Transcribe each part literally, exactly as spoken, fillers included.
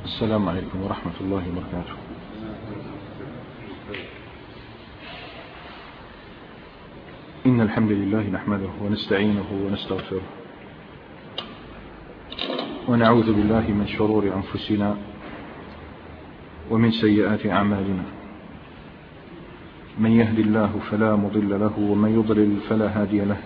السلام عليكم ورحمة الله وبركاته. إن الحمد لله نحمده ونستعينه ونستغفره ونعوذ بالله من شرور أنفسنا ومن سيئات أعمالنا. من يهد الله فلا مضل له ومن يضلل فلا هادي له،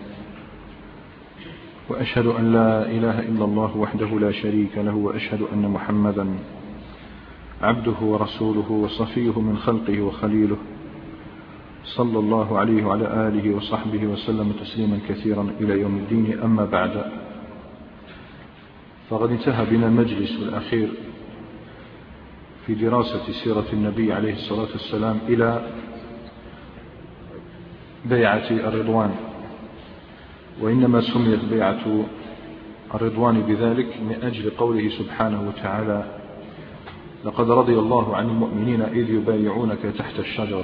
وأشهد أن لا إله إلا الله وحده لا شريك له، وأشهد أن محمدا عبده ورسوله وصفيه من خلقه وخليله، صلى الله عليه وعلى آله وصحبه وسلم تسليما كثيرا إلى يوم الدين. أما بعد، فقد انتهى بنا المجلس الأخير في دراسة سيرة النبي عليه الصلاة والسلام إلى بيعة الرضوان، وإنما سميت بيعة الرضوان بذلك من أجل قوله سبحانه وتعالى: لقد رضي الله عن المؤمنين إذ يبايعونك تحت الشجرة.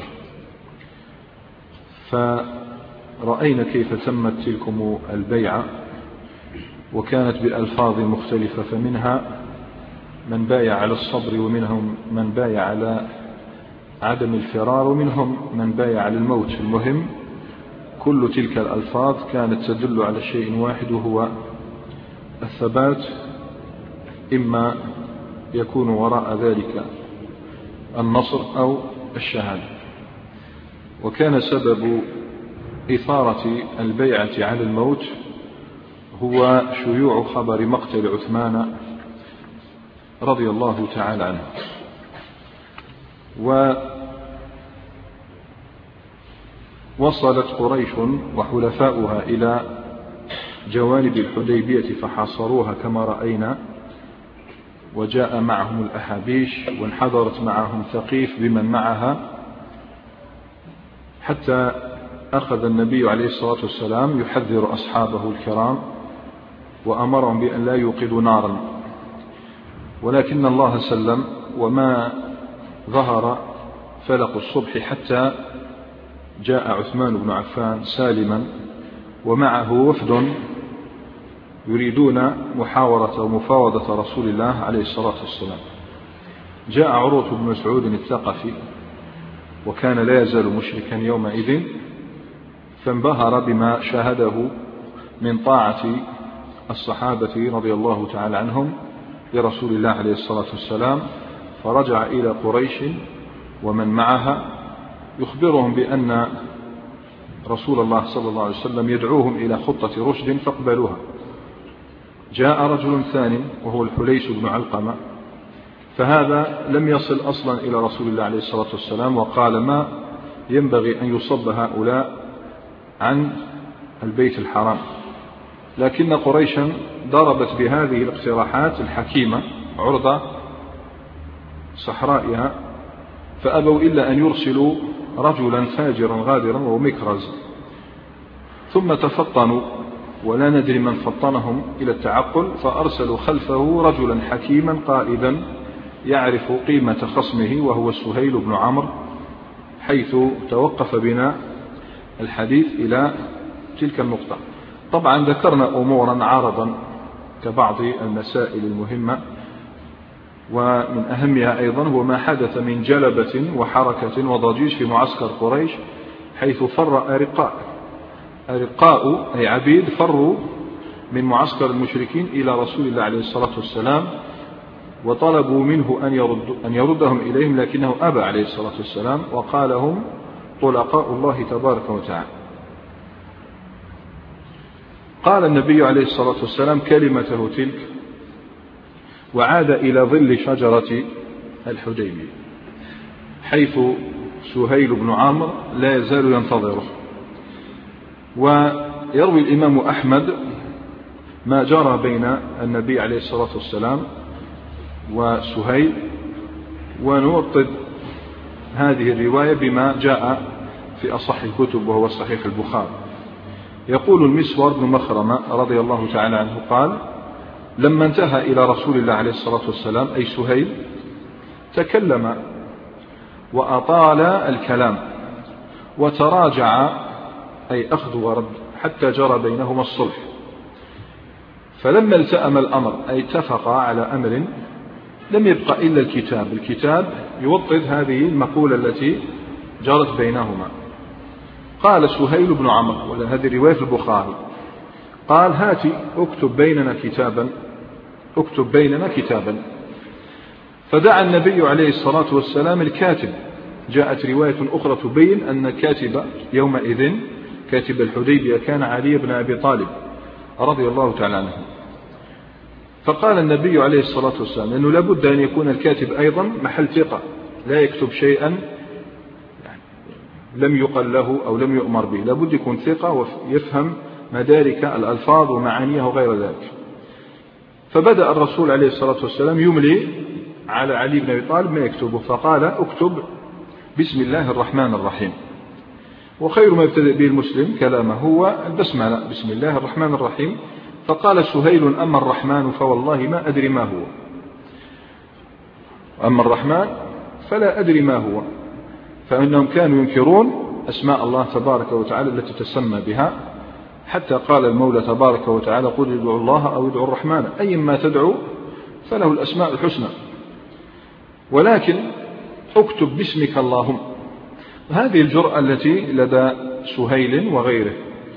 فرأينا كيف تمت تلكم البيعة، وكانت بألفاظ مختلفة، فمنها من بايع على الصبر، ومنهم من بايع على عدم الفرار، ومنهم من بايع على الموت. المهم كل تلك الألفاظ كانت تدل على شيء واحد، وهو الثبات، إما يكون وراء ذلك النصر أو الشهادة. وكان سبب إثارة البيعة على الموت هو شيوع خبر مقتل عثمان رضي الله تعالى عنه. ووصلت قريش وحلفاؤها إلى جوانب الحديبية فحاصروها كما رأينا، وجاء معهم الأحابيش، وانحدرت معهم ثقيف بمن معها، حتى أخذ النبي عليه الصلاة والسلام يحذر أصحابه الكرام وأمرهم بأن لا يوقدوا نارا، ولكن الله سلم، وما ظهر فلق الصبح حتى جاء عثمان بن عفان سالما، ومعه وفد يريدون محاورة ومفاوضة رسول الله عليه الصلاة والسلام. جاء عروة بن مسعود الثقفي، وكان لا يزال مشركا يومئذ، فانبهر بما شاهده من طاعة الصحابة رضي الله تعالى عنهم لرسول الله عليه الصلاة والسلام، فرجع إلى قريش ومن معها يخبرهم بأن رسول الله صلى الله عليه وسلم يدعوهم إلى خطة رشد فاقبلوها. جاء رجل ثاني وهو الحليس بن علقمة، فهذا لم يصل أصلا إلى رسول الله عليه الصلاة والسلام، وقال: ما ينبغي أن يصب هؤلاء عن البيت الحرام. لكن قريشا ضربت بهذه الاقتراحات الحكيمة عرض صحرائها، فأبوا إلا أن يرسلوا رجلا فاجرا غادرا وهو مكرز، ثم تفطنوا، ولا ندري من فطنهم إلى التعقل، فأرسلوا خلفه رجلا حكيما قائدا يعرف قيمة خصمه، وهو سهيل بن عمرو، حيث توقف بنا الحديث إلى تلك النقطة. طبعا ذكرنا أمورا عرضا كبعض المسائل المهمة، ومن أهمها أيضا هو ما حدث من جلبة وحركة وضجيج في معسكر قريش، حيث فر أرقاء أرقاء أي عبيد فروا من معسكر المشركين إلى رسول الله عليه الصلاة والسلام، وطلبوا منه أن, يرد أن يردهم إليهم، لكنه أبى عليه الصلاة والسلام، وقال: هم طلقاء الله تبارك وتعالى. قال النبي عليه الصلاة والسلام كلمته تلك، وعاد إلى ظل شجرة الحديبية، حيث سهيل بن عمرو لا يزال ينتظره. ويروي الإمام أحمد ما جرى بين النبي عليه الصلاة والسلام وسهيل، ونوطد هذه الرواية بما جاء في أصح الكتب وهو صحيح البخاري. يقول المسور بن مخرمة رضي الله تعالى عنه قال: لما انتهى إلى رسول الله عليه الصلاة والسلام أي سهيل تكلم وأطال الكلام، وتراجع أي أخذ ورد، حتى جرى بينهما الصلح. فلما التأم الأمر أي اتفق على أمر لم يبقى إلا الكتاب. الكتاب يوطد هذه المقولة التي جرت بينهما. قال سهيل بن عمرو، ولا هذه رواية البخاري، قال هاتي اكتب بيننا كتابا، اكتب بيننا كتابا. فدعا النبي عليه الصلاة والسلام الكاتب. جاءت رواية أخرى تبين أن كاتب يومئذ كاتب الحديبية كان علي بن أبي طالب رضي الله تعالى عنه. فقال النبي عليه الصلاة والسلام أنه لابد أن يكون الكاتب أيضا محل ثقة، لا يكتب شيئا يعني لم يقل له أو لم يؤمر به، لابد يكون ثقة ويفهم مدارك الألفاظ ومعانيه وغير ذلك. فبدأ الرسول عليه الصلاة والسلام يملي على علي بن أبي طالب ما يكتبه، فقال اكتب بسم الله الرحمن الرحيم. وخير ما يبتدئ به المسلم كلامه هو البسملة، بسم الله الرحمن الرحيم. فقال سهيل أما الرحمن فوالله ما أدري ما هو، أما الرحمن فلا أدري ما هو، فإنهم كانوا ينكرون أسماء الله تبارك وتعالى التي تسمى بها، حتى قال المولى تبارك وتعالى قل ادعوا الله أو ادعوا الرحمن أي ما تدعو فله الأسماء الحسنى، ولكن اكتب باسمك اللهم. هذه الجرأة التي لدى سهيل وغيره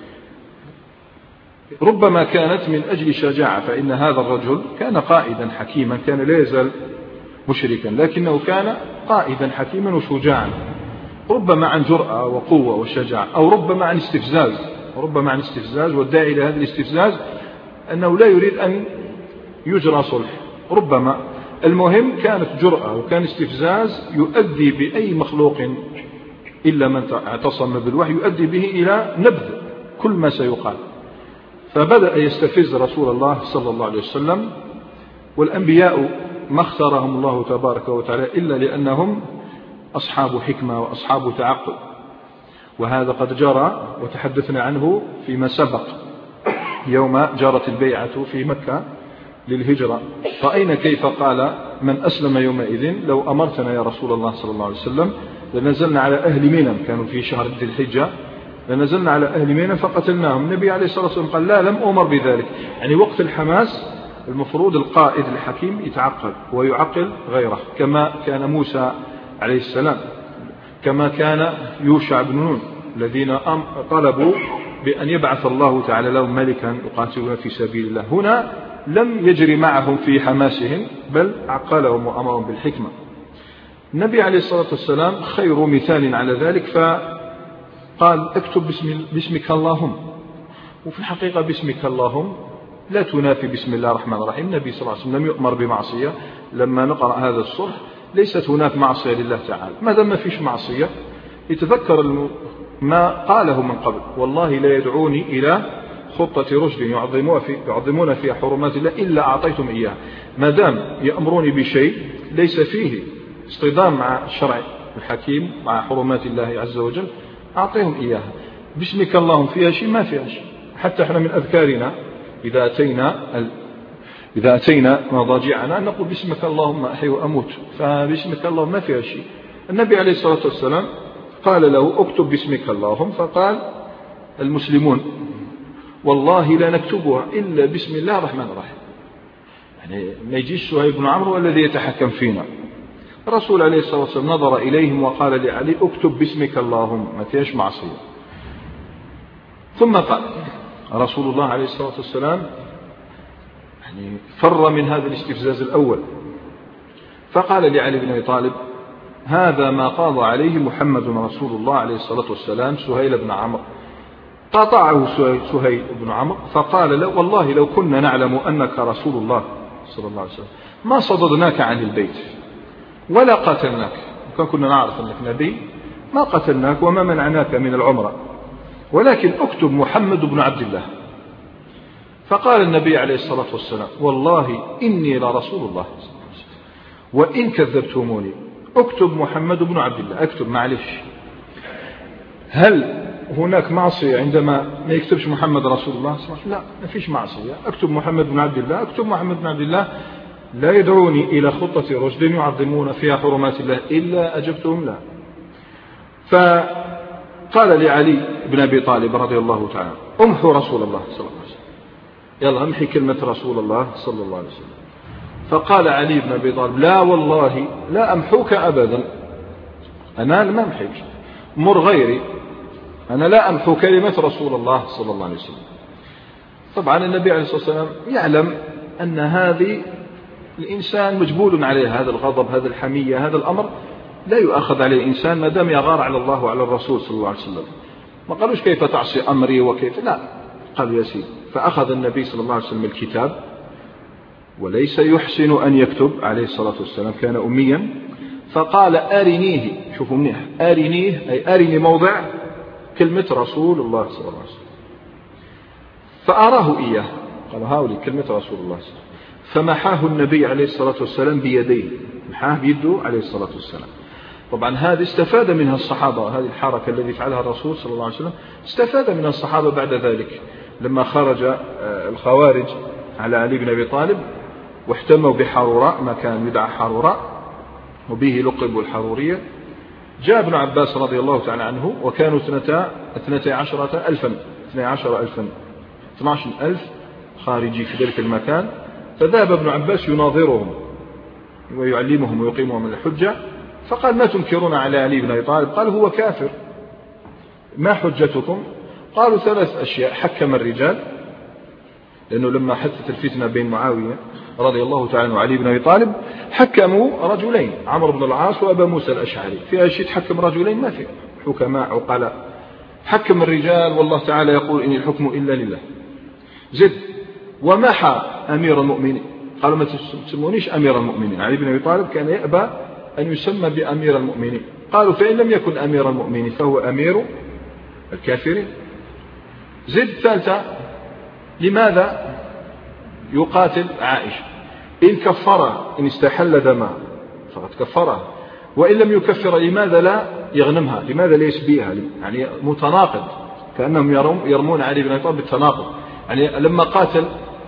ربما كانت من أجل شجاعة، فإن هذا الرجل كان قائدا حكيما، كان لا يزال مشركا لكنه كان قائدا حكيما وشجاعا، ربما عن جرأة وقوة وشجاعة، أو ربما عن استفزاز، ربما عن استفزاز، والداعي لهذا الاستفزاز أنه لا يريد أن يجرى صلح، ربما. المهم كانت جرأة وكان استفزاز يؤدي بأي مخلوق إلا من اعتصم بالوحي يؤدي به إلى نبذ كل ما سيقال. فبدأ يستفز رسول الله صلى الله عليه وسلم، والأنبياء ما اختارهم الله تبارك وتعالى إلا لأنهم أصحاب حكمة وأصحاب تعقل، وهذا قد جرى وتحدثنا عنه فيما سبق يوم جرت البيعة في مكة للهجرة. رأينا كيف قال من أسلم يومئذ لو أمرتنا يا رسول الله صلى الله عليه وسلم لنزلنا على أهل منى، كانوا في شهر ذي الحجة، لنزلنا على أهل منى فقتلناهم. النبي عليه الصلاة والسلام قال لا، لم أمر بذلك. يعني وقت الحماس المفروض القائد الحكيم يتعقل ويعقل غيره، كما كان موسى عليه السلام، كما كان يوشع بن نون، الذين طلبوا بأن يبعث الله تعالى لهم ملكا يقاتلون في سبيل الله. هنا لم يجري معهم في حماسهم، بل عقلهم وأمرهم بالحكمة. النبي عليه الصلاة والسلام خير مثال على ذلك، فقال اكتب باسم باسمك اللهم. وفي الحقيقة باسمك اللهم لا تنافي بسم الله الرحمن الرحيم. النبي صلى الله عليه وسلم لم يؤمر بمعصية. لما نقرأ هذا الصلح ليست هناك معصية لله تعالى، ما دام ما فيش معصية يتذكر ما قاله من قبل، والله لا يدعوني إلى خطة رشد يعظمون فيها حرمات الله إلا أعطيتم إياها. ما دام يأمروني بشيء ليس فيه اصطدام مع الشرع الحكيم مع حرمات الله عز وجل أعطيهم إياها. باسمك اللهم فيها شيء؟ ما فيها شيء. حتى احنا من أذكارنا إذا أتينا إذا أتينا مضاجعنا نقول باسمك اللهم أحيي وأموت، فباسمك اللهم ما فيها شيء. النبي عليه الصلاة والسلام قال له اكتب باسمك اللهم، فقال المسلمون والله لا نكتبها إلا بسم الله الرحمن الرحيم. يعني ما يجيش سهيل بن عمرو الذي يتحكم فينا. الرسول عليه الصلاة والسلام نظر إليهم وقال لعلي اكتب باسمك اللهم، ما فيهاش معصية. ثم قال رسول الله عليه الصلاة والسلام يعني فر من هذا الاستفزاز الأول، فقال لعلي بن أبي طالب هذا ما قاضى عليه محمد رسول الله عليه الصلاة والسلام سهيل بن عمرو. قاطعه سهيل بن عمرو فقال له والله لو كنا نعلم أنك رسول الله صلى الله عليه وسلم ما صددناك عن البيت ولا قاتلناك. كان كنا نعرف أنك نبي ما قتلناك وما منعناك من العمرة، ولكن اكتب محمد بن عبد الله. فقال النبي عليه الصلاة والسلام والله إني لرسول الله وإن كذبتموني اكتب محمد بن عبد الله. اكتب معلش، هل هناك معصية عندما ما يكتبش محمد رسول الله؟ لا، ما فيش معصية. اكتب محمد بن عبد الله، اكتب محمد بن عبد الله. لا يدعوني إلى خطة رشد يعظمون فيها حرمات الله إلا أجبتهم لا. فقال لعلي بن أبي طالب رضي الله تعالى امحو رسول الله صلى الله عليه وسلم، يلا امحي كلمة رسول الله صلى الله عليه وسلم. فقال علي بن أبي طالب لا والله لا أمحوك أبدا، أنا ما أمحيك، مر غيري، أنا لا أمحو كلمة رسول الله صلى الله عليه وسلم. طبعا النبي عليه الصلاة والسلام يعلم أن هذه الإنسان مجبول عليه، هذا الغضب، هذا الحمية، هذا الأمر لا يؤخذ عليه الإنسان ما دام يغار على الله وعلى الرسول صلى الله عليه وسلم. ما قالوش كيف تعصي أمري وكيف، لا، قال يا سيدي. فأخذ النبي صلى الله عليه وسلم الكتاب، وليس يحسن أن يكتب عليه الصلاة والسلام، كان أميا، فقال أرنيه، شوفوا منيح، أرنيه أي أرني موضع كلمة رسول الله صلى الله عليه وسلم. فأراه إياه، قال هاولي كلمة رسول الله صلى الله عليه وسلم. فمحاه النبي عليه الصلاة والسلام بيديه، محاه بيده عليه الصلاة والسلام. طبعا هذه استفاد منها الصحابة، هذه الحركة التي فعلها الرسول صلى الله عليه وسلم استفاد منها الصحابة بعد ذلك، لما خرج الخوارج على علي بن أبي طالب واحتموا بحروراء، ما كان يدعى حروراء وبه لقبوا الحرورية، جاء ابن عباس رضي الله تعالى عنه، وكانوا اثنتي عشرة ألفا اثني عشر ألفا اثني عشر ألف خارجي في ذلك المكان. فذهب ابن عباس يناظرهم ويعلمهم ويقيمهم من الحجة، فقال ما تنكرون على علي بن أبي طالب؟ قال هو كافر. ما حجتكم؟ قالوا ثلاث أشياء. حكم الرجال، لأنه لما حدثت الفتنة بين معاوية رضي الله تعالى وعلي بن أبي طالب حكموا رجلين، عمرو بن العاص وأبا موسى الأشعري. في شيء تحكم رجلين؟ ما في، حكماء عقلاء. حكم الرجال والله تعالى يقول إن الحكم إلا لله. زد ومحى أمير المؤمنين، قالوا ما تسمونيش أمير المؤمنين. علي بن أبي طالب كان يأبى أن يسمى بأمير المؤمنين. قالوا فإن لم يكن أمير المؤمنين فهو أمير الكافرين. زد ثالثة، لماذا يقاتل عائشة؟ إن كفرها، إن استحل دمها فقد كفرها، وإن لم يكفر لماذا لا يغنمها؟ لماذا لا يسبيها؟ يعني متناقض، كأنهم يرمون علي بن أبي طالب بالتناقض. يعني لما قاتل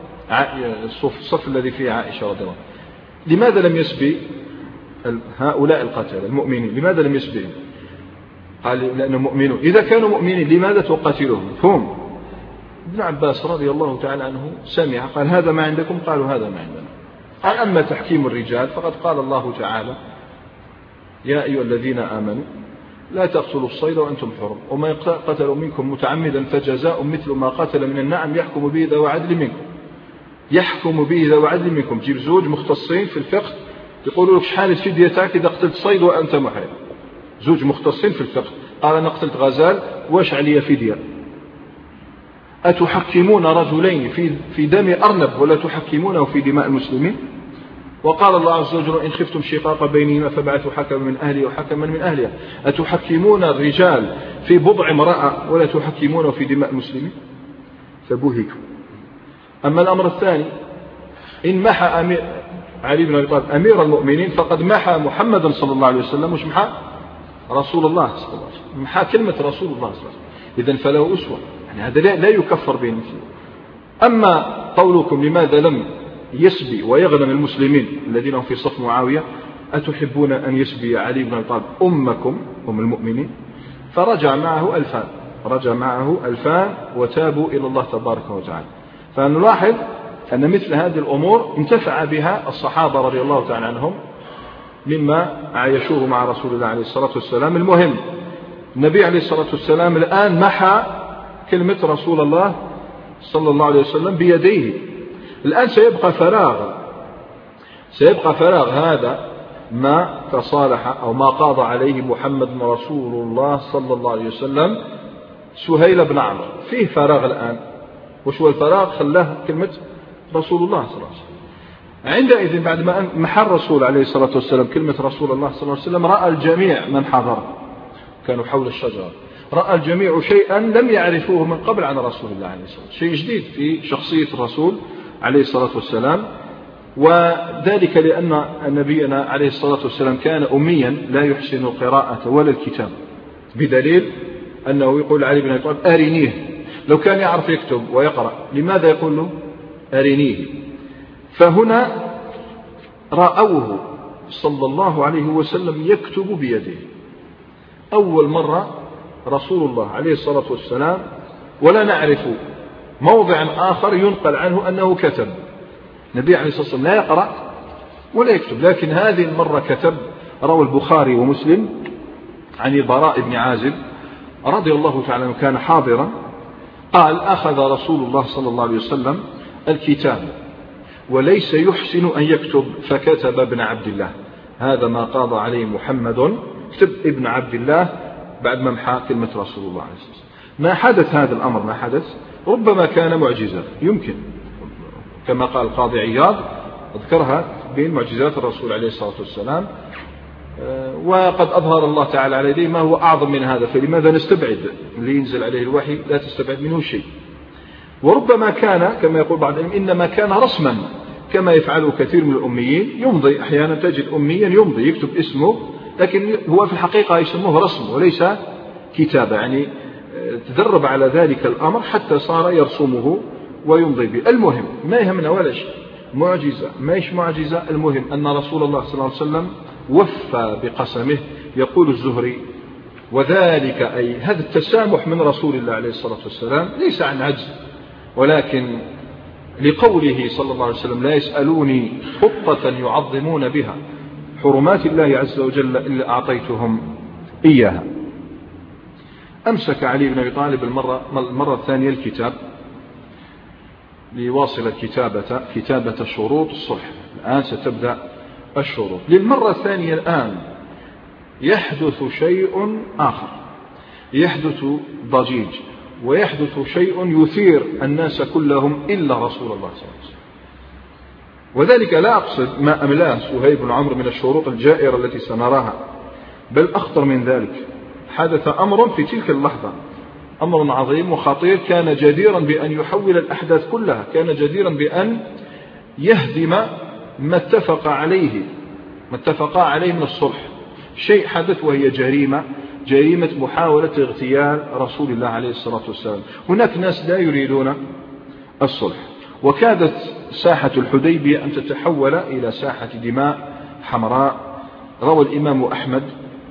الصف الذي فيه عائشة رضي الله عنها، لماذا لم يسبي هؤلاء القتلة المؤمنين؟ لماذا لم يسبيهم؟ قال لأنهم مؤمنون. إذا كانوا مؤمنين لماذا تقاتلهم؟ هم ابن عباس رضي الله تعالى عنه سمع، قال هذا ما عندكم؟ قالوا هذا ما عندنا. قال أما تحكيم الرجال فقد قال الله تعالى يا أيها الذين آمنوا لا تقتلوا الصيد وأنتم حرم، وما قتلوا منكم متعمدا فجزاء مثل ما قتل من النعم يحكم به ذو عدل منكم. يحكم به ذو عدل منكم، جيب زوج مختصين في الفقه يقولوا لك شحال الفدية تاعك إذا قتلت صيد وأنت محرم. زوج مختصين في الفقه، قال أنا قتلت غزال واش علي فدية؟ أتحكمون رجلين في في دم أرنب ولا تحكمونه في دماء المسلمين؟ وقال الله عز وجل إن خفتم شقاق بينهما فبعثوا حكما من أهله وحكما من أهلها. أتحكمون الرجال في بضع امرأة ولا تحكمونه في دماء المسلمين؟ فبهتوا. أما الأمر الثاني، إن محى أمير علي بن أبي طالب أمير المؤمنين فقد محى محمدا صلى الله عليه وسلم، مش محى رسول الله صلى الله عليه وسلم، محى كلمة رسول الله صلى الله عليه وسلم. إذن فله أسوة، يعني هذا لا يكفر بين مثله. أما قولكم لماذا لم يسبي ويغنم المسلمين الذين هم في صف معاوية، أتحبون أن يسبي علي بن أبي طالب أمكم أم المؤمنين؟ فرجع معه ألفان، رجع معه ألفان وتابوا إلى الله تبارك وتعالى. فنلاحظ أن مثل هذه الأمور انتفع بها الصحابة رضي الله تعالى عنهم مما عايشوه مع رسول الله عليه الصلاة والسلام. المهم النبي عليه الصلاة والسلام الآن محى كلمة رسول الله صلى الله عليه وسلم بيديه. الآن سيبقى فراغ، سيبقى فراغ هذا ما تصالح أو ما قاضى عليه محمد رسول الله صلى الله عليه وسلم سهيل بن عمرو، فيه فراغ الآن. وش هو الفراغ؟ خلاه كلمة رسول الله صلى الله عليه وسلم. عندئذ بعد ما محى الرسول عليه الصلاة والسلام كلمة رسول الله صلى الله عليه وسلم، رأى الجميع من حضر كانوا حول الشجرة، رأى الجميع شيئا لم يعرفوه من قبل عن رسول الله عليه الصلاة والسلام، شيء جديد في شخصية الرسول عليه الصلاة والسلام. وذلك لأن نبينا عليه الصلاة والسلام كان أميا لا يحسن القراءة ولا الكتاب، بدليل أنه يقول علي بن أبي طالب أرنيه. لو كان يعرف يكتب ويقرأ لماذا يقول له أرنيه؟ فهنا رأوه صلى الله عليه وسلم يكتب بيده أول مرة رسول الله عليه الصلاة والسلام، ولا نعرف موضع آخر ينقل عنه أنه كتب. النبي عليه الصلاة والسلام لا يقرأ ولا يكتب. لكن هذه المرة كتب. روى البخاري ومسلم عن البراء بن عازب رضي الله تعالى عنه كان حاضرا قال أخذ رسول الله صلى الله عليه وسلم الكتاب وليس يحسن أن يكتب فكتب ابن عبد الله هذا ما قاضى عليه محمد كتب ابن عبد الله بعد ما محى كلمة رسول الله عليه الصلاة والسلام. ما حدث هذا الأمر ما حدث ربما كان معجزة يمكن كما قال القاضي عياض أذكرها بين معجزات الرسول عليه الصلاة والسلام وقد أظهر الله تعالى على يديه ما هو أعظم من هذا فلماذا نستبعد اللي ينزل عليه الوحي لا تستبعد منه شيء. وربما كان كما يقول بعض العلم إنما كان رسما كما يفعله كثير من الأميين يمضي أحيانا تجد أميا يمضي يكتب اسمه لكن هو في الحقيقة يسموه رسم وليس كتابة يعني تدرب على ذلك الأمر حتى صار يرسمه ويمضي به. المهم ما يهمنا ولا شيء معجزة ما إيش معجزة المهم أن رسول الله صلى الله عليه وسلم وفى بقسمه. يقول الزهري وذلك أي هذا التسامح من رسول الله عليه الصلاة والسلام ليس عن عجز ولكن لقوله صلى الله عليه وسلم لا يسألوني خطة يعظمون بها حرمات الله عز وجل إلا أعطيتهم إياها. أمسك علي بن أبي طالب المرة, المرة الثانية الكتاب ليواصل الكتابة كتابة شروط الصلح. الآن ستبدأ الشروط للمرة الثانية. الآن يحدث شيء آخر يحدث ضجيج ويحدث شيء يثير الناس كلهم إلا رسول الله صلى الله عليه وسلم. وذلك لا أقصد ما أملاه سهيل بن عمرو من الشروط الجائرة التي سنراها بل أخطر من ذلك. حدث أمر في تلك اللحظة أمر عظيم وخطير كان جديرا بأن يحول الأحداث كلها كان جديرا بأن يهدم ما اتفق عليه ما اتفق عليه من الصلح. شيء حدث وهي جريمة جريمة محاولة اغتيال رسول الله عليه الصلاة والسلام. هناك ناس لا يريدون الصلح وكادت ساحة الحديبية أن تتحول إلى ساحة دماء حمراء. روى الإمام أحمد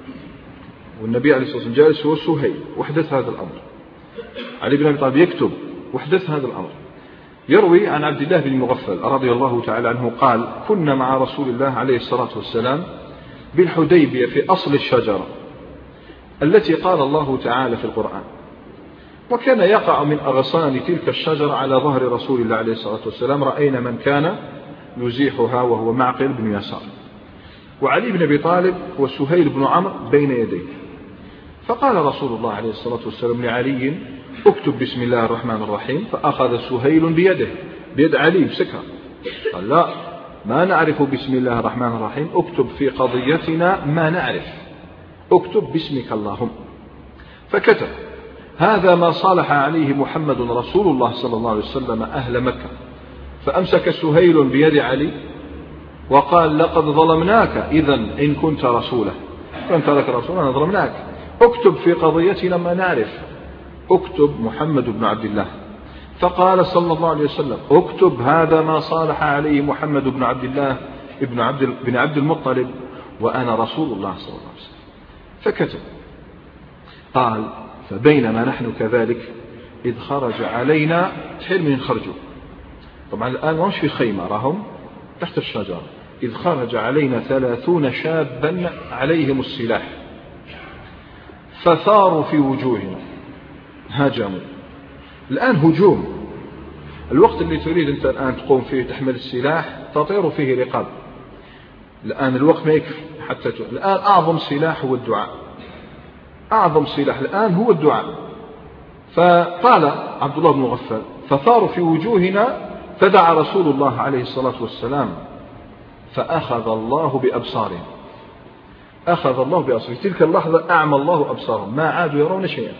والنبي عليه الصلاة والسلام جالس هو سهيل وحدث هذا الأمر. علي بن أبي طالب يكتب وحدث هذا الأمر. يروي عن عبد الله بن مغفل رضي الله تعالى عنه قال كنا مع رسول الله عليه الصلاة والسلام بالحديبية في أصل الشجرة التي قال الله تعالى في القرآن وكان يقع من أغصان تلك الشجرة على ظهر رسول الله عليه الصلاة والسلام رأينا من كان يزيحها وهو معقل بن يسار وعلي بن أبي طالب وسهيل بن عمرو بين يديه. فقال رسول الله عليه الصلاة والسلام لعلي اكتب بسم الله الرحمن الرحيم. فأخذ سهيل بيده بيد علي بسكها قال لا ما نعرف بسم الله الرحمن الرحيم اكتب في قضيتنا ما نعرف اكتب باسمك اللهم. فكتب هذا ما صالح عليه محمد رسول الله صلى الله عليه وسلم أهل مكة. فأمسك سهيل بيد علي وقال لقد ظلمناك إذا إن كنت رسوله كنت لك رسولا ظلمناك اكتب في قضيتنا ما نعرف اكتب محمد بن عبد الله. فقال صلى الله عليه وسلم اكتب هذا ما صالح عليه محمد بن عبد الله ابن عبد, بن عبد المطلب وأنا رسول الله صلى الله عليه وسلم. فكتب. قال فبينما نحن كذلك إذ خرج علينا تحيل من خرجوا طبعا الآن ما مش في خيمة راهم تحت الشجرة. إذ خرج علينا ثلاثون شابا عليهم السلاح فثاروا في وجوهنا هاجموا. الآن هجوم الوقت اللي تريد أنت الآن تقوم فيه تحمل السلاح تطير فيه رقاب. الآن الوقت ما يكفي حتى ت... الآن أعظم سلاح هو الدعاء أعظم سلاح الآن هو الدعاء. فقال عبد الله بن مغفل فثاروا في وجوهنا فدعا رسول الله عليه الصلاة والسلام فأخذ الله بأبصارهم أخذ الله بأبصارهم. في تلك اللحظة أعمى الله أبصارهم ما عادوا يرون شيئا.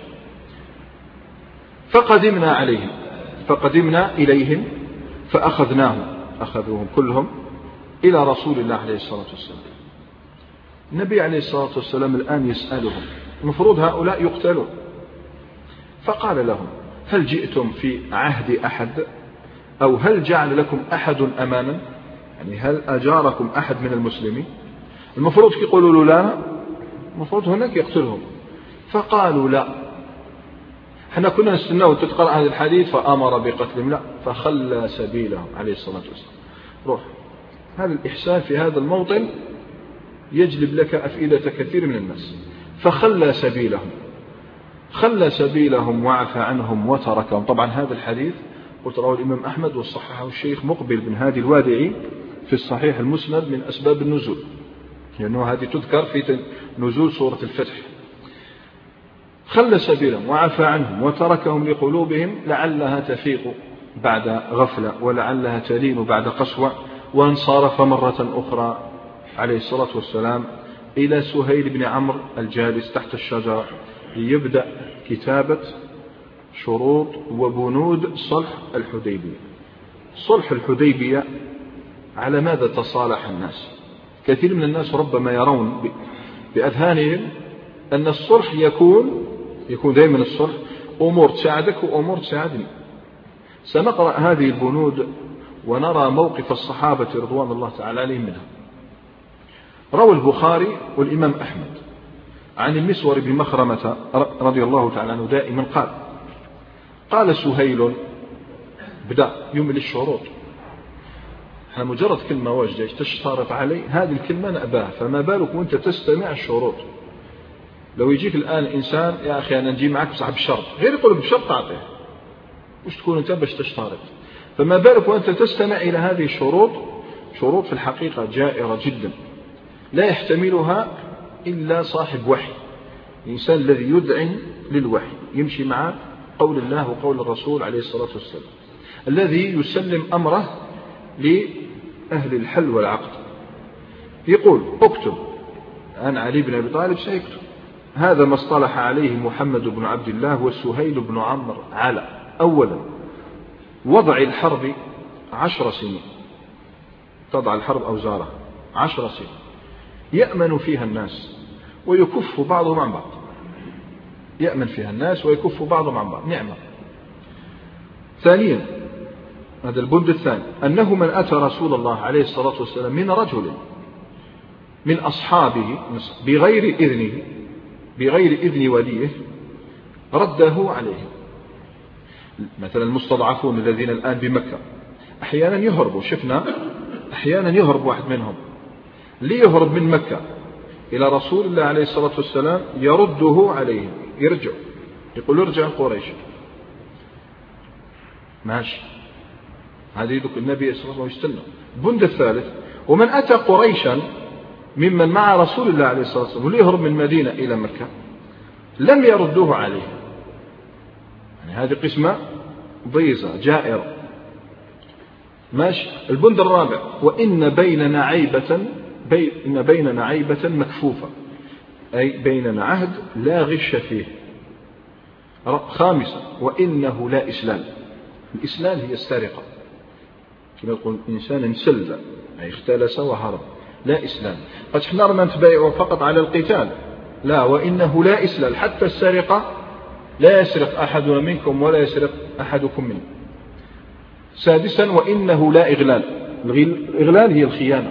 فقدمنا عليهم فقدمنا إليهم فأخذناهم أخذوهم كلهم إلى رسول الله عليه الصلاة والسلام. النبي عليه الصلاة والسلام الآن يسألهم المفروض هؤلاء يقتلون. فقال لهم هل جئتم في عهد أحد أو هل جعل لكم أحد أمانا يعني هل أجاركم أحد من المسلمين. المفروض يقولوا له لا المفروض هناك يقتلهم. فقالوا لا احنا كنا نستناه تتقرأ هذا الحديث فأمر بقتلهم لا فخلى سبيلهم عليه الصلاة والسلام. روح هذا الإحسان في هذا الموطن يجلب لك أفئدة كثير من الناس. فخلى سبيلهم خلى سبيلهم وعفى عنهم وتركهم. طبعا هذا الحديث قلت رواه الإمام أحمد وصححه الشيخ مقبل بن هادي الوادعي في الصحيح المسند من أسباب النزول، لأنه هذه تذكر في نزول سورة الفتح. خلى سبيلهم وعفى عنهم وتركهم لقلوبهم لعلها تفيق بعد غفلة ولعلها تلين بعد قسوة. وانصرف مرة أخرى عليه الصلاة والسلام إلى سهيل بن عمرو الجالس تحت الشجرة ليبدأ كتابة شروط وبنود صلح الحديبية. صلح الحديبية على ماذا تصالح الناس؟ كثير من الناس ربما يرون بأذهانهم أن الصلح يكون يكون دائما الصلح أمور تساعدك وأمور تساعدني. سنقرأ هذه البنود ونرى موقف الصحابة رضوان الله تعالى عليهم منها. روى البخاري والإمام أحمد عن المسور بن مخرمة رضي الله تعالى عنه دائما قال قال سهيل بدأ يمل الشروط. احنا مجرد كلمة واجدة تشترط علي هذه الكلمة نأباها، فما بالك وانت تستمع الشروط. لو يجيك الآن إنسان يا أخي أنا نجي معك بصاحب الشرط، غير يقول بشرط تعطيه، وش تكون أنت باش تشترط؟ فما بالك وأنت تستمع إلى هذه الشروط. شروط في الحقيقة جائرة جدا لا يحتملها إلا صاحب وحي، الإنسان الذي يدعن للوحي يمشي مع قول الله وقول الرسول عليه الصلاة والسلام، الذي يسلم أمره لأهل الحل والعقد. يقول اكتب، أنا علي بن أبي طالب سيكتب هذا ما اصطلح عليه محمد بن عبد الله وسهيل بن عمرو على أولا وضع الحرب عشر سنين، تضع الحرب أوزارها عشر سنين يأمن فيها الناس ويكف بعضهم عن بعض، يأمن فيها الناس ويكف بعضهم عن بعض نعمة. ثانيا هذا البند الثاني أنه من أتى رسول الله عليه الصلاة والسلام من رجل من أصحابه بغير إذنه بغير إذن وليه رده عليه. مثلا المستضعفون الذين الآن بمكة أحيانا يهربوا، شفنا أحيانا يهرب واحد منهم، ليهرب من مكة إلى رسول الله عليه الصلاة والسلام يرده عليه، يرجع يقول ارجع قريش ماشي، هذه يدك النبي صلى الله عليه وسلم. البند الثالث ومن أتى قريشا ممن مع رسول الله عليه الصلاة والسلام ليهرب من مدينة إلى مكة لم يردوه عليه. يعني هذه قسمة ضيزة جائرة ماشي. البند الرابع وإن بيننا عيبة بي إن بيننا عيبة مكفوفة، أي بيننا عهد لا غش فيه. خامسا وإنه لا إسلام، الإسلام هي السرقة كما يقول الإنسان انسل أي اختلس وهرب، لا إسلام. قد احنا ما نتبايعه فقط على القتال، لا، وإنه لا إسلام، حتى السرقة لا يسرق أحدنا منكم ولا يسرق أحدكم منه. سادسا وإنه لا إغلال، الإغلال هي الخيانة.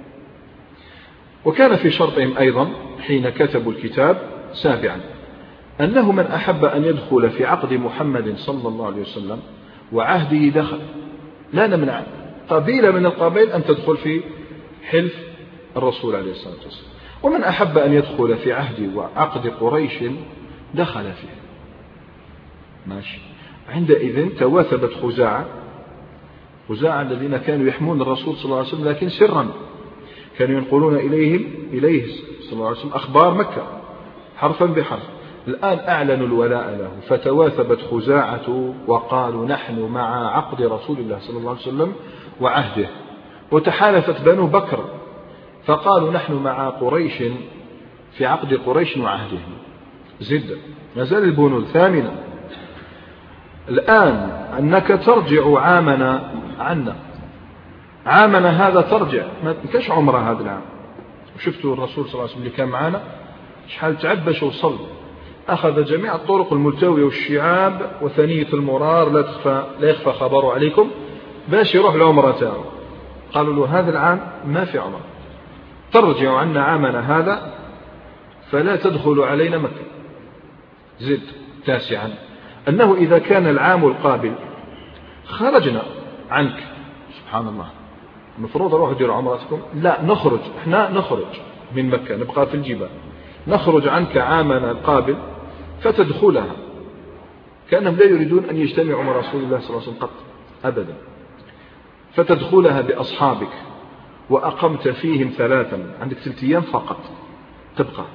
وكان في شرطهم أيضا حين كتبوا الكتاب سابعا أنه من أحب أن يدخل في عقد محمد صلى الله عليه وسلم وعهده دخل، لا نمنع قبيلة من القبائل أن تدخل في حلف الرسول عليه الصلاة والسلام، ومن أحب أن يدخل في عهد وعقد قريش دخل فيه ماشي. عندئذ تواثبت خزاعة خزاعة الذين كانوا يحمون الرسول صلى الله عليه وسلم لكن سرا، كانوا ينقلون إليه إليه صلى الله عليه وسلم أخبار مكة حرفا بحرف. الآن أعلنوا الولاء له، فتواثبت خزاعة وقالوا نحن مع عقد رسول الله صلى الله عليه وسلم وعهده. وتحالفت بنو بكر فقالوا نحن مع قريش في عقد قريش وعهده. زد نزل البنود. ثامنا الآن أنك ترجع عامنا عنا، عامنا هذا ترجع، ما كاش عمره هذا العام. وشفتوا الرسول صلى الله عليه وسلم اللي كان معنا شحال تعب باش وصل، أخذ جميع الطرق الملتوية والشعاب وثنية المرار لا تخفى لا يخفى خبره عليكم باش يروح العمرة تاعو. قالوا له هذا العام ما في عمرة، ترجع عنا عامنا هذا فلا تدخل علينا مكة. زد تاسعا أنه إذا كان العام القابل خرجنا عنك، سبحان الله، المفروض أروح أدير عمرتكم، لا نخرج إحنا نخرج من مكة نبقى في الجبال، نخرج عنك عامنا القابل فتدخلها. كأنهم لا يريدون أن يجتمعوا مع رسول الله صلى الله عليه وسلم قط أبدا. فتدخلها بأصحابك وأقمت فيهم ثلاثا، عندك ثلاثة أيام فقط تبقى.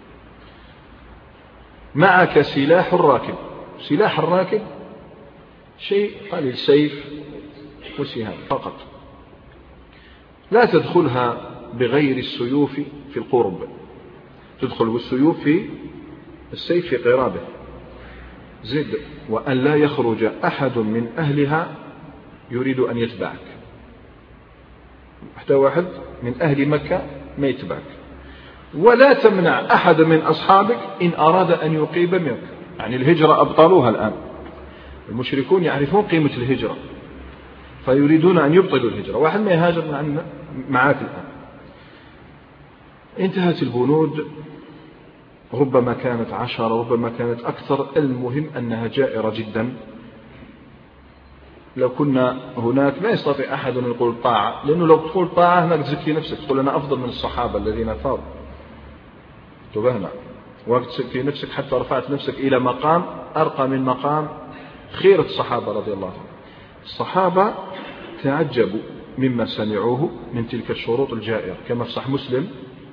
معك سلاح الراكب، سلاح الراكب شيء قليل، سيف وسهام فقط. لا تدخلها بغير السيوف في القرب، تدخل بالسيوف في السيف في قرابه. زد وأن لا يخرج أحد من أهلها يريد أن يتبعك، حتى واحد من أهل مكة ما يتبعك. ولا تمنع أحد من أصحابك إن أراد أن يقيم منك، يعني الهجرة أبطلوها الآن، المشركون يعرفون قيمة الهجرة فيريدون أن يبطلوا الهجرة. واحد ما يهاجر معاك الآن. انتهت البنود، ربما كانت عشرة ربما كانت أكثر، المهم أنها جائرة جدا. لو كنا هناك لا يستطيع أحد أن يقول طاعة، لأنه لو تقول طاعة هناك تزكي نفسك، تقول أنا أفضل من الصحابة الذين فاضوا، تبهنا وقت تزكي نفسك حتى رفعت نفسك إلى مقام أرقى من مقام خيرة الصحابة رضي الله عنهم. الصحابة تعجبوا مما سمعوه من تلك الشروط الجائرة، كما في صحيح مسلم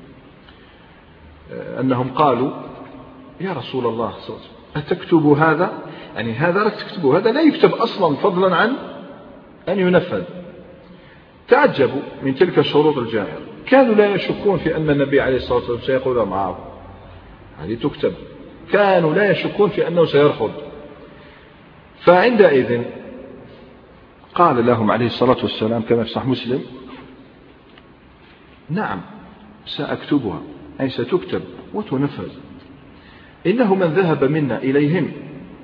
أنهم قالوا يا رسول الله أتكتب هذا؟ يعني هذا لك تكتبه، هذا لا يكتب أصلا فضلا عن أن ينفذ. تعجبوا من تلك الشروط الجائرة، كانوا لا يشكون في أن النبي عليه الصلاة والسلام سيقول معه هذه تكتب، كانوا لا يشكون في أنه سيرفض. فعندئذ قال لهم عليه الصلاة والسلام كما في صحيح مسلم نعم سأكتبها، أي ستكتب وتنفذ. إنه من ذهب منا إليهم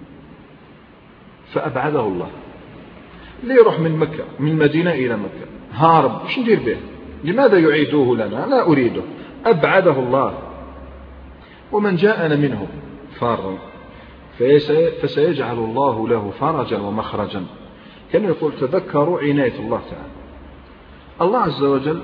فأبعده الله. اللي يروح من مكة من المدينة إلى مكة هارب، وش ندير به؟ لماذا يعيدوه لنا؟ لا أريده، أبعده الله. ومن جاءنا منهم فارا فسيجعل الله له فرجا ومخرجا. كان يقول تذكروا عناية الله تعالى. الله عز وجل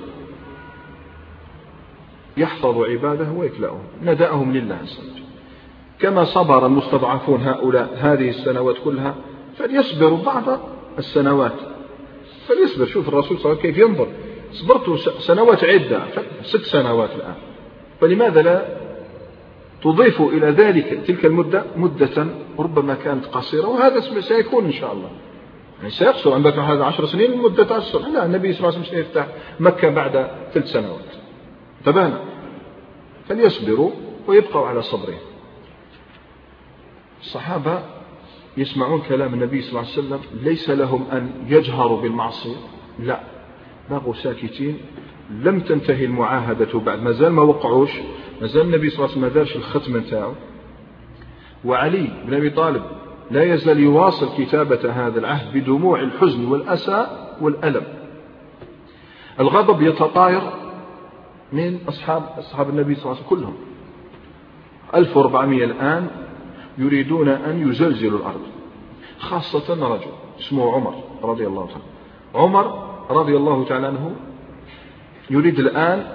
يحفظ عباده ويكلأهم، ندأهم لله عز وجل. كما صبر المستضعفون هؤلاء هذه السنوات كلها فليصبروا بعض السنوات، فليصبر. شوف الرسول صلى الله عليه وسلم كيف ينظر، صبرت سنوات عدة، ست سنوات الآن، فلماذا لا تضيف إلى ذلك تلك المدة مدة ربما كانت قصيرة، وهذا سيكون إن شاء الله يعني سيقصر عندك هذا عشر سنين مدة عشر. لا، النبي صلى الله عليه وسلم سيفتح مكة بعد ثلاث سنوات. تبانا، فليصبروا ويبقوا على صبرهم. الصحابة يسمعون كلام النبي صلى الله عليه وسلم، ليس لهم أن يجهروا بالمعصية، لا، بقوا ساكتين. لم تنتهي المعاهدة بعد، ما زال ما وقعوش، ما زال النبي صلى الله عليه وسلم ما دارش الختم نتاعو. وعلي بن أبي طالب لا يزال يواصل كتابة هذا العهد بدموع الحزن والأسى والألم. الغضب يتطاير من أصحاب أصحاب النبي صلى الله عليه وسلم كلهم، ألف وأربعمائة الآن يريدون أن يزلزلوا الأرض، خاصة رجل اسمه عمر رضي الله عنه. عمر رضي الله تعالى عنه يريد الآن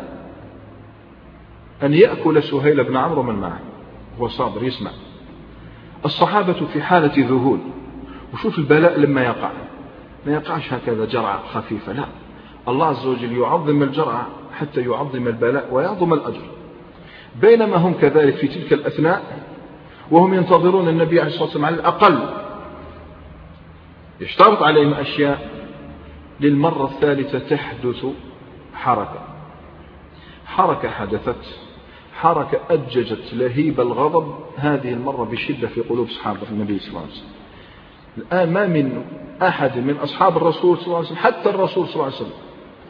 أن يأكل سهيل بن عمرو من معه، هو صابر يسمع. الصحابة في حالة ذهول، وشوف البلاء لما يقع ما يقعش هكذا جرعة خفيفة، لا، الله عز وجل يعظم الجرعة حتى يعظم البلاء ويعظم الأجر. بينما هم كذلك في تلك الأثناء وهم ينتظرون النبي عليه الصلاة والسلام، على الأقل يشترط عليهم أشياء، للمرة الثالثة تحدث حركة حركة حدثت حركة أججت لهيب الغضب هذه المرة بشدة في قلوب أصحاب النبي صلى الله عليه وسلم. الآن ما من أحد من أصحاب الرسول صلى الله عليه وسلم، حتى الرسول صلى الله عليه وسلم،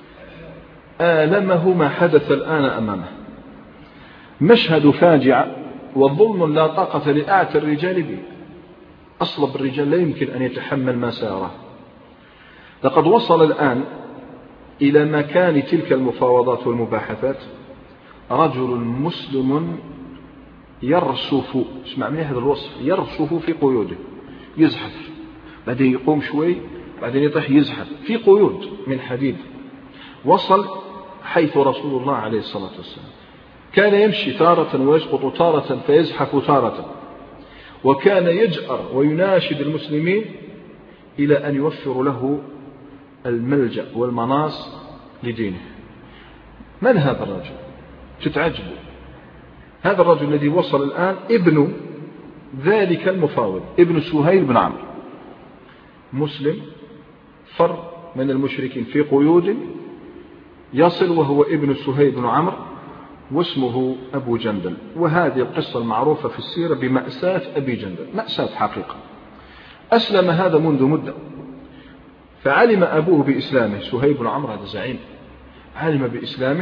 آلمه ما حدث الآن أمامه. مشهد فاجع وظلم لا طاقة لأعتى الرجال به. أصلب الرجال لا يمكن أن يتحمل ما ساره. لقد وصل الآن إلى مكان تلك المفاوضات والمباحثات رجل مسلم يرسف، اسمع من هذا الوصف، يرسف في قيوده، يزحف، بعدين يقوم شوي، بعدين يطيح يزحف في قيود من حديد. وصل حيث رسول الله عليه الصلاة والسلام. كان يمشي تارة ويسقط تارة فيزحف تارة، وكان يجأر ويناشد المسلمين إلى أن يوفروا له الملجأ والمناص لدينه. من هذا الرجل؟ تتعجبوا. هذا الرجل الذي وصل الآن ابن ذلك المفاوض، ابن سهيل بن عمرو، مسلم فر من المشركين في قيود، يصل وهو ابن سهيل بن عمرو واسمه أبو جندل. وهذه القصة المعروفة في السيرة بمأساة أبي جندل، مأساة حقيقة. أسلم هذا منذ مدة، فعلم أبوه بإسلامه، سهيل بن عمرو هذا زعيم، علم بإسلامه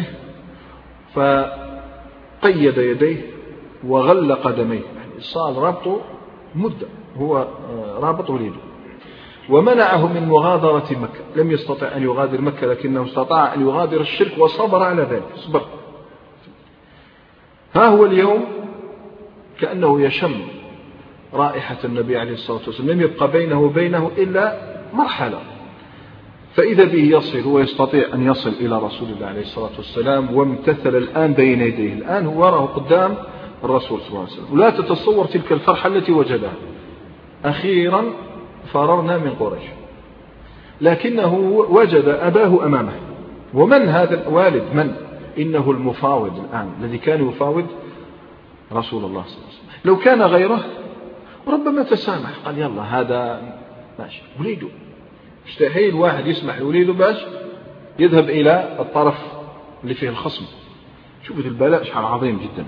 فقيد يديه وغل قدميه، يعني صار رابطه مدة، هو رابط وليده، ومنعه من مغادرة مكة. لم يستطع أن يغادر مكة، لكنه استطاع أن يغادر الشرك وصبر على ذلك، صبر. ها هو اليوم كأنه يشم رائحة النبي عليه الصلاة والسلام، لم يبقى بينه وبينه إلا مرحلة، فإذا به يصل ويستطيع أن يصل إلى رسول الله عليه الصلاة والسلام، وامتثل الآن بين يديه، الآن هو وراه قدام الرسول صلى الله عليه وسلم. ولا تتصور تلك الفرحة التي وجدها، أخيرا فررنا من قريش، لكنه وجد أباه أمامه. ومن هذا الوالد؟ من؟ إنه المفاوض الآن الذي كان يفاوض رسول الله صلى الله عليه وسلم. لو كان غيره ربما تسامح، قال يلا هذا ماشي، وليده مستحيل واحد يسمح لوليده باش يذهب إلى الطرف اللي فيه الخصم. شوفوا البلاء شحال عظيم جدا.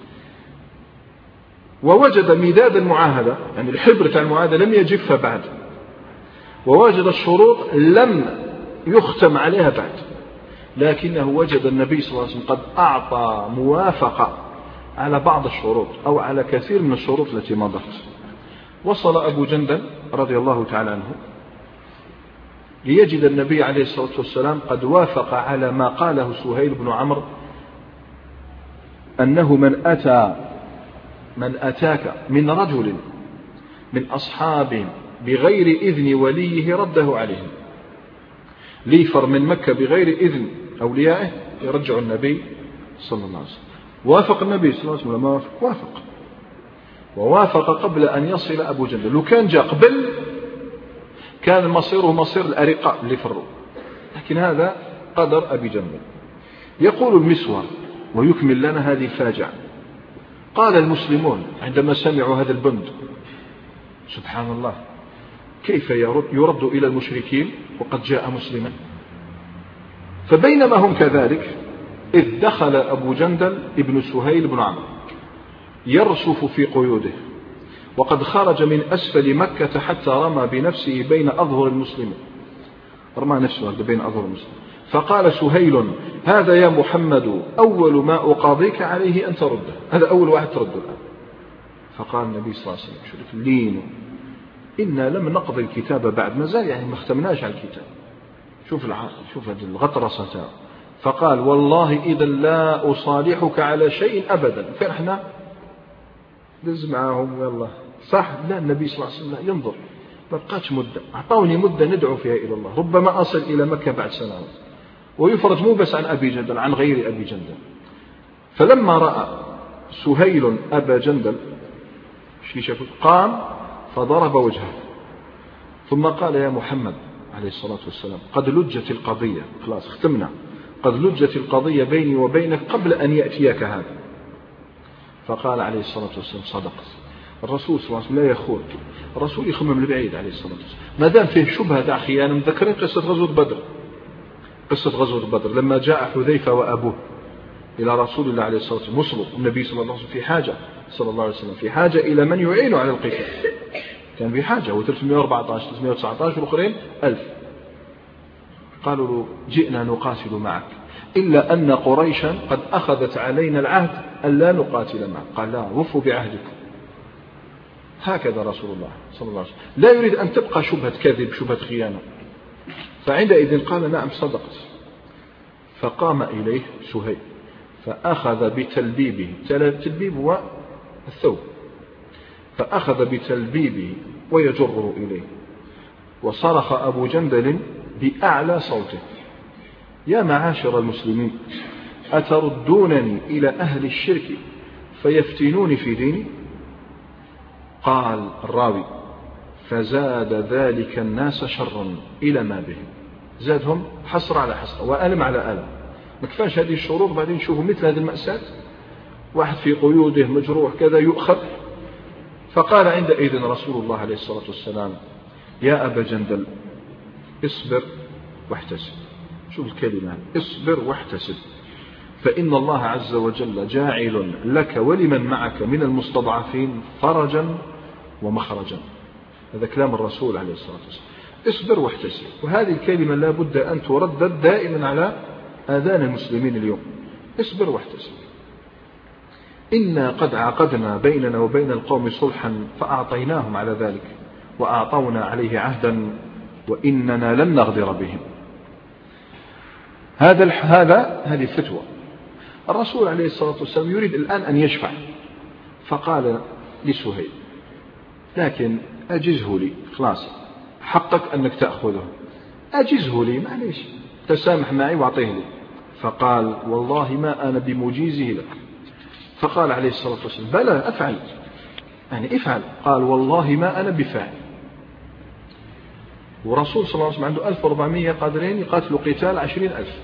ووجد مداد المعاهدة، يعني الحبر تاع المعاهدة لم يجف بعد، ووجد الشروط لم يختم عليها بعد، لكنه وجد النبي صلى الله عليه وسلم قد أعطى موافقة على بعض الشروط أو على كثير من الشروط التي مضت. وصل أبو جندل رضي الله تعالى عنه ليجد النبي عليه الصلاة والسلام قد وافق على ما قاله سهيل بن عمرو، أنه من أتى من أتاك من رجل من أصحابهم بغير إذن وليه رده عليهم. ليفر من مكة بغير إذن أوليائه يرجع النبي صلى الله عليه وسلم. وافق النبي صلى الله عليه وسلم، ما وافق؟ وافق، ووافق قبل أن يصل أبو جندل. لو كان جاء قبل كان مصيره مصير الأرقاء اللي فروا، لكن هذا قدر أبي جندل. يقول المسور ويكمل لنا هذه الفاجعة: قال المسلمون عندما سمعوا هذا البند: سبحان الله، كيف يرد, يرد إلى المشركين وقد جاء مسلما؟ فبينما هم كذلك إذ دخل أبو جندل ابن سهيل بن عمرو يرصف في قيوده، وقد خرج من أسفل مكة حتى رمى بنفسه بين أظهر المسلمين، رمى نفسه بين أظهر المسلمين. فقال سهيل: هذا يا محمد أول ما أقاضيك عليه أن ترده، هذا أول واحد ترده الآن. فقال النبي صلى الله عليه وسلم: شرف لينوا، إنا لم نقضي الكتاب بعد، ما زال يعني ما ختمناش على الكتاب. شوف الع... شوف هذه الغطرسة. فقال: والله إذا لا أصالحك على شيء أبدا. فإحنا دز معهم يلا صح. لا، النبي صلى الله عليه وسلم ينظر، ما بقاتش مدة، أعطوني مدة ندعو فيها إلى الله، ربما أصل إلى مكة بعد سنوات ويفرج مو بس عن أبي جندل، عن غير أبي جندل. فلما رأى سهيل أبا جندل قام فضرب وجهه، ثم قال: يا محمد عليه الصلاة والسلام، قد لجت القضية، خلاص اختمنا، قد لجت القضية بيني وبينك قبل أن يأتيك هذا. فقال عليه الصلاة والسلام: صدقت. الرسول صلى الله عليه وسلم لا يخون، الرسول يخمم البعيد عليه الصلاة والسلام، ما دام فيه شبهة تاع خيانة. متذكرين قصة غزوة بدر؟ قصة غزوة بدر لما جاء حذيفة وأبوه إلى رسول الله عليه الصلاة والسلام، وصلوا النبي صلى الله عليه وسلم في حاجة، صلى الله عليه وسلم في حاجة إلى من يعينه على القتال، كان في حاجة، هو ثلاثمائة وأربعة عشر ثلاثمائة وتسعة عشر والآخرين ألف. قالوا له: جئنا نقاتل معك، إلا أن قريشا قد أخذت علينا العهد أن لا نقاتل معك. قال: لا، وفوا بعهدكم. هكذا رسول الله صلى الله عليه وسلم لا يريد أن تبقى شبهة كذب، شبهة خيانة. فعندئذ قال: نعم صدقت. فقام إليه سهيل فأخذ بتلبيبه، تلبيب هو الثوب، فأخذ بتلبيبه ويجره إليه، وصرخ أبو جندل بأعلى صوته: يا معاشر المسلمين أتردونني إلى أهل الشرك فيفتنوني في ديني؟ قال الراوي فزاد ذلك الناس شرا إلى ما بهم، زادهم حصر على حصر وألم على ألم. ما كفاش هذه الشروط بعدين نشوفوا مثل هذه المأساة، واحد في قيوده مجروح كذا يؤخذ. فقال عندئذ رسول الله عليه الصلاة والسلام يا أبا جندل اصبر واحتسب. شوف الكلمة، اصبر واحتسب، فإن الله عز وجل جاعل لك ولمن معك من المستضعفين فرجا ومخرجا. هذا كلام الرسول عليه الصلاة والسلام، اصبر واحتسب. وهذه الكلمة لا بد أن تردد دائما على آذان المسلمين اليوم، اصبر واحتسب. إنا قد عقدنا بيننا وبين القوم صلحا فأعطيناهم على ذلك وأعطونا عليه عهدا وإننا لن نغدر بهم. هذا هذا هذه فتوى. الرسول عليه الصلاة والسلام يريد الآن أن يشفع، فقال لسهيل لكن أجزه لي، خلاص حقك أنك تأخذه، أجزه لي معليش، تسامح معي واعطيه لي. فقال والله ما أنا بمجيزه لك. فقال عليه الصلاة والسلام بلى أفعل، يعني افعل. قال والله ما أنا بفاعل. ورسول صلى الله عليه وسلم عنده ألف وأربعمائة قادرين يقاتلوا قتال عشرين ألف.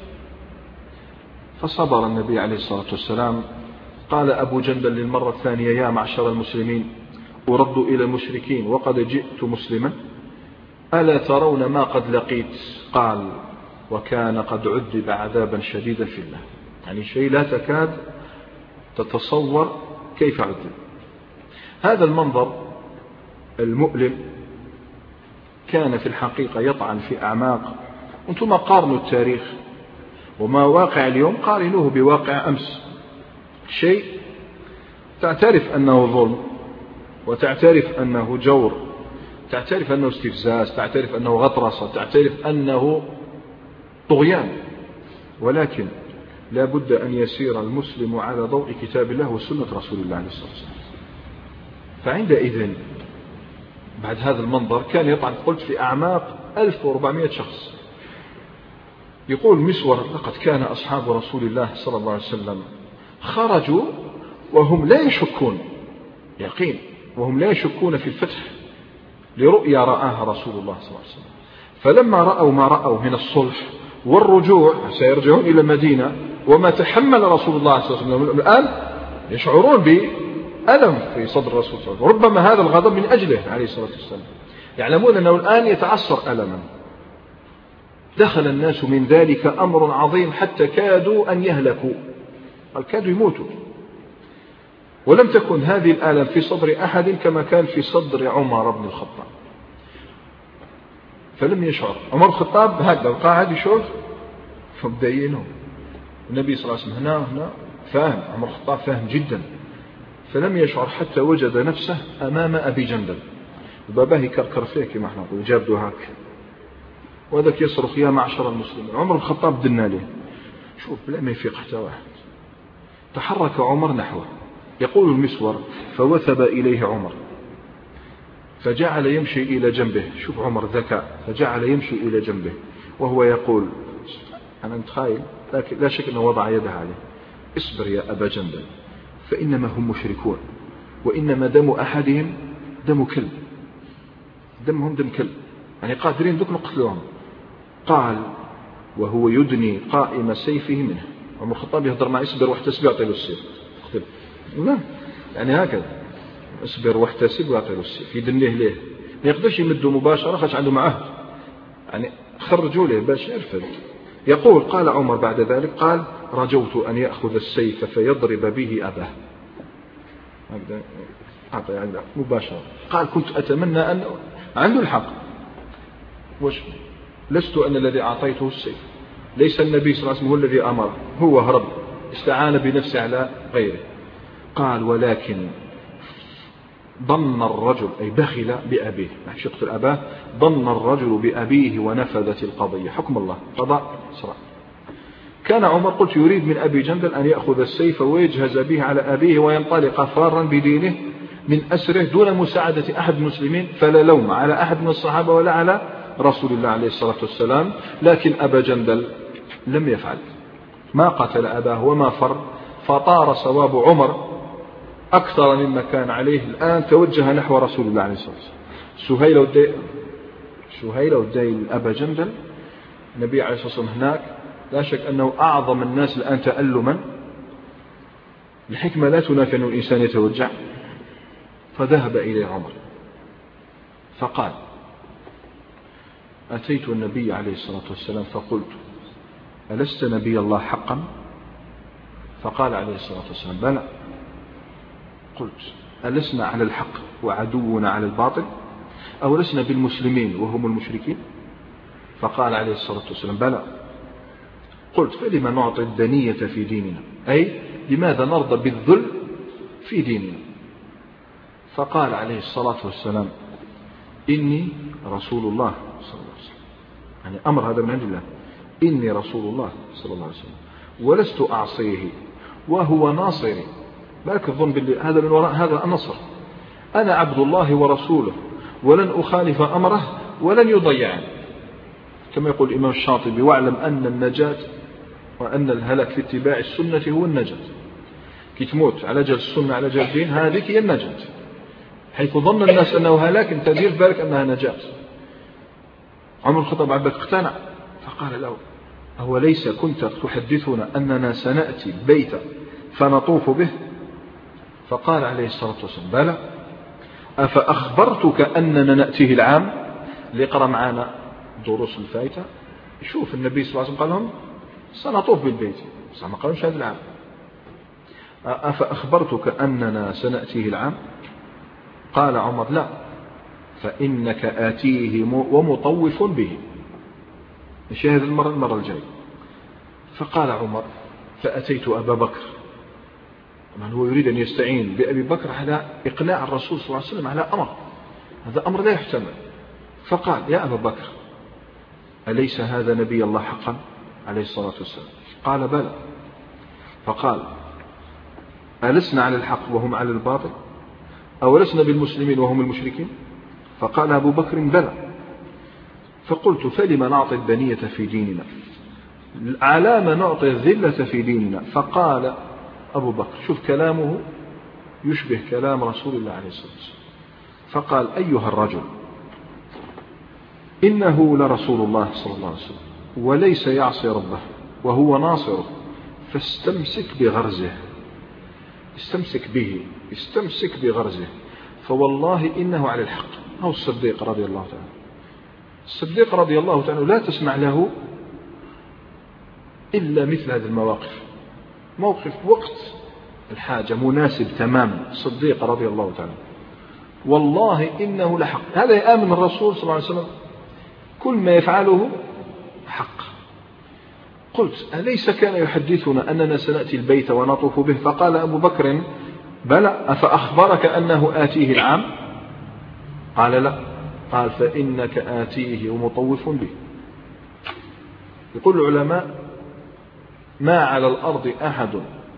فصبر النبي عليه الصلاة والسلام. قال أبو جندل للمرة الثانية يا معشر المسلمين أرد إلى المشركين وقد جئت مسلما، ألا ترون ما قد لقيت؟ قال وكان قد عذب عذابا شديدا في الله، يعني شيء لا تكاد تتصور كيف عذب. هذا المنظر المؤلم كان في الحقيقة يطعن في أعماق. أنتم قارنوا التاريخ وما واقع اليوم، قارنوه بواقع أمس. شيء تعترف أنه ظلم، وتعترف أنه جور، تعترف أنه استفزاز، تعترف أنه غطرسة، تعترف أنه طغيان، ولكن لا بد أن يسير المسلم على ضوء كتاب الله وسنة رسول الله عليه الصلاة والسلام. فعندئذ بعد هذا المنظر كان يطعن قلت في أعماق ألف وأربعمائة شخص. يقول مسور لقد كان أصحاب رسول الله صلى الله عليه وسلم خرجوا وهم لا يشكون يقين، وهم لا يشكون في الفتح لرؤيا رآها رسول الله صلى الله عليه وسلم. فلما رأوا ما رأوا من الصلح والرجوع سيرجعون إلى المدينة وما تحمل رسول الله صلى الله عليه وسلم، الآن يشعرون بألم في صدر الرسول صلى الله عليه وسلم، ربما هذا الغضب من أجله عليه الصلاة والسلام. يعلمون أنه الآن يتعصر ألما. دخل الناس من ذلك أمر عظيم حتى كادوا أن يهلكوا، قال كادوا يموتوا. ولم تكن هذه الآلام في صدر أحد كما كان في صدر عمر بن الخطاب. فلم يشعر عمر بن الخطاب هكذا قاعد يشوف فبدأينه النبي صلى الله عليه وسلم هنا هنا فاهم، عمر بن الخطاب فاهم جدا. فلم يشعر حتى وجد نفسه أمام أبي جندل، وباباه يكركر فيه كما احنا نقول، جاب دهاك وذاك يصرخ يا معشر المسلمين. عمر بن الخطاب دنا له، شوف بلا ما يفيق حتى واحد. تحرك عمر نحوه، يقول المسور فوثب إليه عمر فجعل يمشي إلى جنبه. شوف عمر ذكاء، فجعل يمشي إلى جنبه وهو يقول أنا متخيل لكن لا شك أنه وضع يده عليه اصبر يا أبا جندل فإنما هم مشركون وإنما دم أحدهم دم كلب، دمهم دم كلب، يعني قادرين ذوك نقتلهم. قال وهو يدني قائم سيفه منه. عمر الخطاب يهضر مع اصبر واحتسب يعطي له السيف، لا يعني هكذا اصبر واحتسب ويعطي له السيف، يدنيه ليه، ما يقدرش يمده مباشرة خاش عنده معه، يعني خرجوا له باش يرفض. يقول قال عمر بعد ذلك قال رجوت أن يأخذ السيف فيضرب به أباه، أعطى يعني مباشرة. قال كنت أتمنى أن عنده الحق، وش لست أنا الذي أعطيته السيف، ليس النبي صلى الله عليه وسلم هو الذي أمر، هو هرب استعان بنفسه على غيره. قال ولكن ضن الرجل أي بخل بأبيه، ما يقتل أباه، ضن الرجل بأبيه ونفذت القضية، حكم الله قضاء صراع. كان عمر قلت يريد من أبي جندل أن يأخذ السيف ويجهز به على أبيه وينطلق فارا بدينه من أسره دون مساعدة أحد المسلمين، فلا لوم على أحد من الصحابة ولا على رسول الله عليه الصلاة والسلام. لكن أبا جندل لم يفعل، ما قتل أباه وما فر، فطار صواب عمر أكثر مما كان عليه الآن، توجه نحو رسول الله عليه الصلاة والسلام. سهيل وديل سهيل وديل أبا جندل، النبي عليه الصلاة والسلام هناك لا شك أنه أعظم الناس الآن تألما. الحكمة لا تنافي أن الإنسان يتوجع. فذهب إليه عمر فقال: أتيت النبي عليه الصلاة والسلام فقلت: ألست نبي الله حقا؟ فقال عليه الصلاة والسلام: بلى. قلت: ألسنا على الحق وعدونا على الباطل؟ أو لسنا بالمسلمين وهم المشركين؟ فقال عليه الصلاة والسلام: بلى. قلت: فلما نعطي الدنية في ديننا؟ أي لماذا نرضى بالذل في ديننا؟ فقال عليه الصلاة والسلام: إني رسول الله صلى الله عليه وسلم، يعني أمر هذا من عند الله، إني رسول الله صلى الله عليه وسلم ولست أعصيه وهو ناصري. لا تظن بالله هذا من وراء هذا النصر. أنا عبد الله ورسوله ولن أخالف أمره ولن يضيعني، كما يقول الإمام الشاطبي: واعلم أن النجاة وأن الهلاك في اتباع السنة هو النجاة. كي تموت على جال السنة على جال الدين هذه هي النجاة، حيث ظن الناس أنه هلاك أنت دير بالك أنها نجاة. عمر الخطاب عبد اقتنع فقال له: هو ليس كنت تحدثنا أننا سنأتي البيت فنطوف به؟ فقال عليه الصلاة والسلام: بلى. أفأخبرتك أننا نأتيه العام؟ ليقرأ معنا دروس الفايتة يشوف النبي صلى الله عليه وسلم قال لهم سنطوف بالبيت، بس ما قالوش هذا العام. أفأخبرتك أننا سنأتيه العام؟ قال عمر: لا، فإنك آتيه ومطوف به. نشاهد المرة المرة الجاية. فقال عمر: فأتيت أبا بكر، من هو يريد أن يستعين بأبي بكر على إقناع الرسول صلى الله عليه وسلم على أمر، هذا أمر لا يحتمل. فقال: يا أبا بكر، أليس هذا نبي الله حقا عليه الصلاة والسلام؟ قال: بلى. فقال: ألسنا على الحق وهم على الباطل؟ أو لسنا بالمسلمين وهم المشركين؟ فقال أبو بكر: بلى. فقلت: فلما نعطي الدنية في ديننا؟ على ما نعطي الذلة في ديننا؟ فقال أبو بكر، شوف كلامه يشبه كلام رسول الله عليه الصلاة والسلام، فقال: أيها الرجل، إنه لرسول الله صلى الله عليه وسلم وليس يعصي ربه وهو ناصره، فاستمسك بغرزه، استمسك به، استمسك بغرزه، فوالله إنه على الحق. هو الصديق رضي الله تعالى، الصديق رضي الله تعالى لا تسمع له إلا مثل هذه المواقف، موقف وقت الحاجة مناسب تماما. الصديق رضي الله تعالى والله إنه لحق، هذا يآمن الرسول صلى الله عليه وسلم كل ما يفعله حق. قلت: أليس كان يحدثنا أننا سنأتي البيت ونطوف به؟ فقال أبو بكر: بلى. أفأخبرك أنه آتيه العام؟ قال: لا. قال: فإنك آتيه ومطوف به. يقول العلماء: ما على الأرض أحد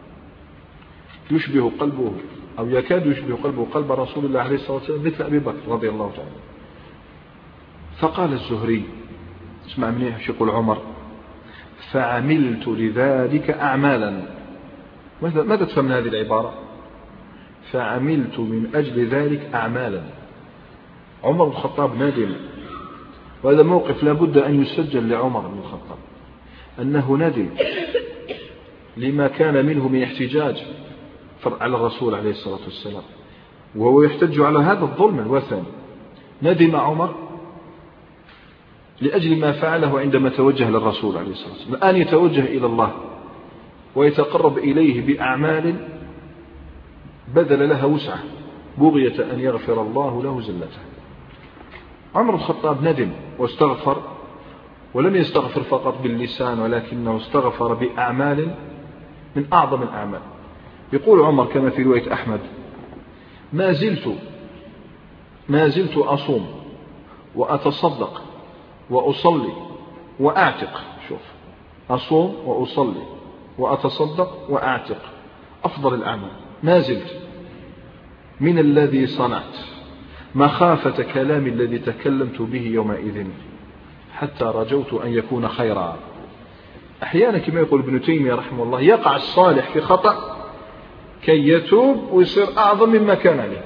يشبه قلبه أو يكاد يشبه قلبه قلب رسول الله عليه الصلاة والسلام مثل أبي بكر رضي الله تعالى. فقال الزهري، اسمع منيح ايش يقول عمر: فعملت لذلك أعمالا. ماذا تفهم من هذه العبارة؟ فعملت من أجل ذلك أعمالا. عمر بن الخطاب نادم، وهذا موقف لابد أن يسجل لعمر بن الخطاب أنه ندم لما كان منه من احتجاج على الرسول عليه الصلاة والسلام، وهو يحتج على هذا الظلم الوثني. ندم عمر لأجل ما فعله عندما توجه للرسول عليه الصلاة والسلام. الآن يتوجه إلى الله ويتقرب إليه بأعمال بذل لها وسعة بغية أن يغفر الله له زلته. عمر بن الخطاب ندم واستغفر، ولم يستغفر فقط باللسان ولكنه استغفر بأعمال من أعظم الأعمال. يقول عمر كما في رواية أحمد: ما زلت ما زلت أصوم وأتصدق وأصلي وأعتق. شوف، أصوم وأصلي وأتصدق وأعتق، أفضل الأعمال. ما زلت من الذي صنعت مخافة كلام الذي تكلمت به يومئذ حتى رجوت أن يكون خيرا. أحيانا كما يقول ابن تيمية رحمه الله يقع الصالح في خطأ كي يتوب ويصير أعظم مما كان عليه.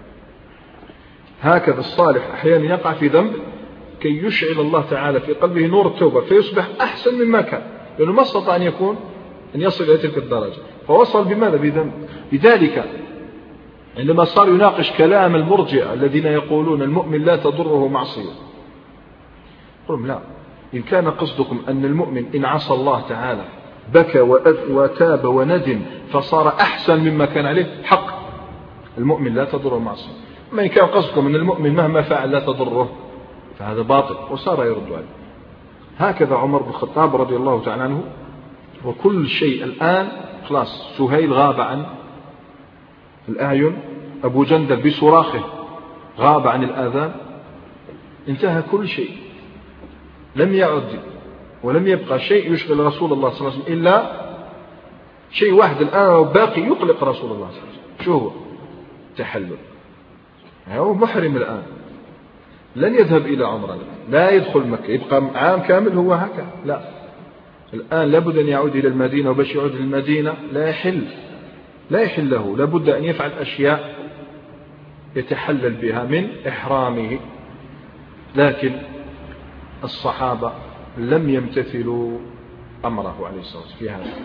هكذا الصالح أحيانا يقع في ذنب كي يشعل الله تعالى في قلبه نور التوبة فيصبح أحسن مما كان، لأنه ما استطاع أن يكون أن يصل إلى تلك الدرجة، فوصل بماذا؟ بذنب. لذلك عندما صار يناقش كلام المرجئة الذين يقولون المؤمن لا تضره معصية، قلهم لا، إن كان قصدكم أن المؤمن إن عصى الله تعالى بكى وتاب وندم فصار أحسن مما كان عليه، حق المؤمن لا تضره معصية. ما إن كان قصدكم أن المؤمن مهما فعل لا تضره فهذا باطل، وصار يرد عليه. هكذا عمر بن الخطاب رضي الله تعالى عنه، وكل شيء الآن خلاص، سهيل غاب عن الأعين، أبو جندل بصراخه غاب عن الآذان، انتهى كل شيء، لم يعد ولم يبقى شيء يشغل رسول الله صلى الله عليه وسلم إلا شيء واحد الآن باقي يقلق رسول الله صلى الله عليه وسلم. شو هو؟ تحلل. هو محرم الآن، لن يذهب إلى عمره الآن، لا يدخل مكة، يبقى عام كامل هو هكذا، لا، الآن لابد أن يعود إلى المدينة، وباش يعود إلى المدينة لا يحل لا يحل له، لابد أن يفعل أشياء يتحلل بها من إحرامه. لكن الصحابة لم يمتثلوا أمره عليه الصلاة والسلام في هذا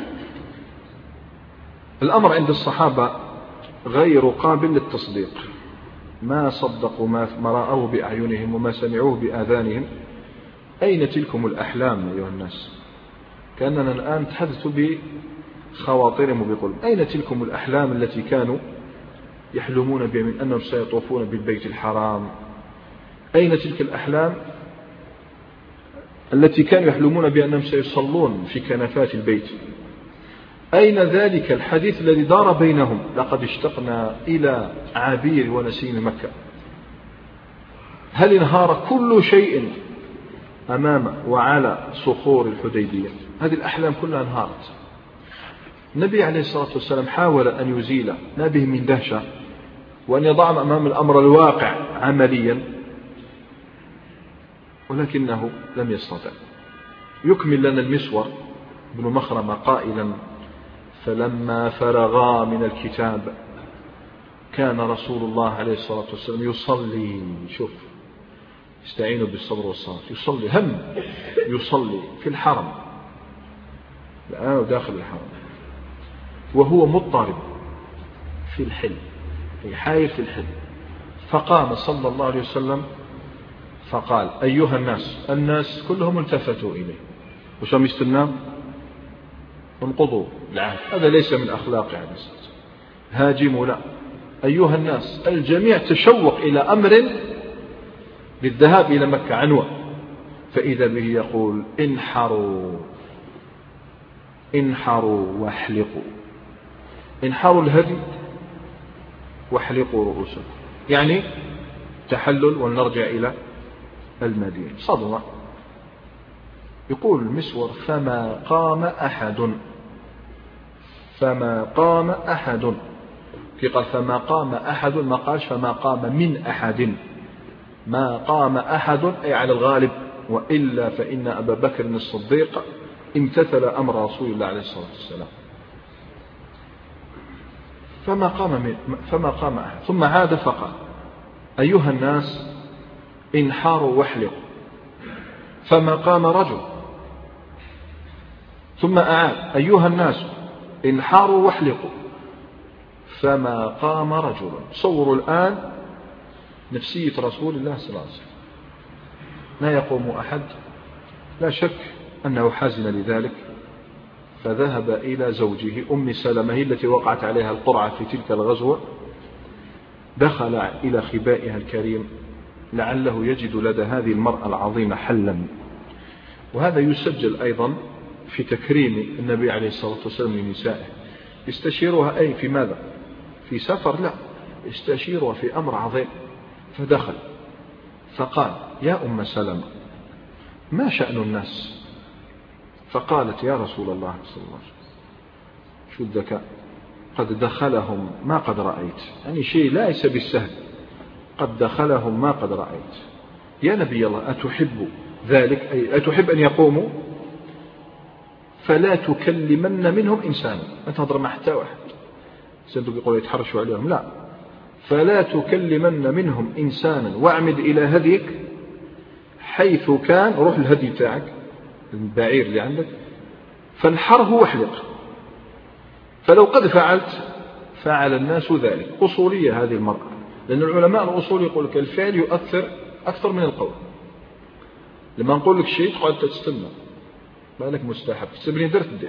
الأمر. عند الصحابة غير قابل للتصديق، ما صدقوا ما رأوه بأعينهم وما سمعوه بآذانهم. أين تلكم الأحلام أيها الناس؟ كأننا الآن نتحدث بخواطرهم وبقلوبهم. أين تلكم الأحلام التي كانوا يحلمون بها من أنهم سيطوفون بالبيت الحرام؟ أين تلك الأحلام التي كانوا يحلمون بأنهم سيصلون في كنفات البيت؟ أين ذلك الحديث الذي دار بينهم لقد اشتقنا إلى عبير ونسيم مكة؟ هل انهار كل شيء أمام وعلى صخور الحديبية؟ هذه الأحلام كلها انهارت. النبي عليه الصلاة والسلام حاول أن يزيل ما به من دهشة وأن يضعهم أمام الأمر الواقع عمليا، ولكنه لم يستطع. يكمل لنا المسور بن مخرمة قائلا: فلما فرغا من الكتاب كان رسول الله عليه الصلاة والسلام يصلي، شوف استعينوا بالصبر والصلاة، يصلي هم يصلي في الحرم الآن داخل الحرم وهو مضطرب في الحل، يحاير في الحل. فقام صلى الله عليه وسلم فقال: أيها الناس. الناس كلهم التفتوا إليه، وشم يستنام انقضوا العهد، هذا ليس من أخلاق عليه الصلاة والسلام. هاجموا لا، أيها الناس. الجميع تشوق إلى أمر للذهاب إلى مكة عنوة، فإذا به يقول: انحروا انحروا واحلقوا، انحروا الهدي واحلقوا رؤوسكم، يعني تحلل ونرجع إلى المدينة. صدمة. يقول المسور: فما قام أحد فما قام أحد في قال فما قام أحد، ما قالش فما قام من أحد، ما قام أحد أي على الغالب، وإلا فإن أبا بكر الصديق امتثل أمر رسول الله عليه الصلاة والسلام. فما قام من فما قام أحد. ثم عاد فقال: أيها الناس انحاروا واحلقوا، فما قام رجل. ثم أعاد: أيها الناس انحاروا واحلقوا، فما قام رجل. صوروا الآن نفسية رسول الله صلى الله عليه وسلم، لا يقوم أحد. لا شك أنه حزن لذلك، فذهب إلى زوجه أم سلمة التي وقعت عليها القرعة في تلك الغزوة، دخل إلى خبائها الكريم لعله يجد لدى هذه المرأة العظيمة حلا. وهذا يسجل أيضا في تكريم النبي عليه الصلاة والسلام لنسائه، يستشيرها أي في ماذا؟ في سفر؟ لا، يستشيرها في أمر عظيم. فدخل فقال: يا أم سلمة ما شأن الناس؟ فقالت: يا رسول الله صلى الله عليه وسلم، شو الذكاء، قد دخلهم ما قد رأيت، يعني شيء ليس بالسهل، قد دخلهم ما قد رأيت. يا نبي الله أتحب ذلك، أي أتحب أن يقوموا؟ فلا تكلمن منهم إنسانا، ما تهضر مع حتى واحد. سندوق يقول يتحرشوا عليهم، لا، فلا تكلمن منهم إنسانا واعمد إلى هديك حيث كان، روح الهدي تاعك البعير اللي عندك فانحره واحلق، فلو قد فعلت فعل الناس ذلك. أصولية هذه المرأة، لأن العلماء الأصول يقول لك الفعل يؤثر أكثر من القول. لما نقول لك شيء تقعد تستنى، بالك مستحب تسبني درت دير.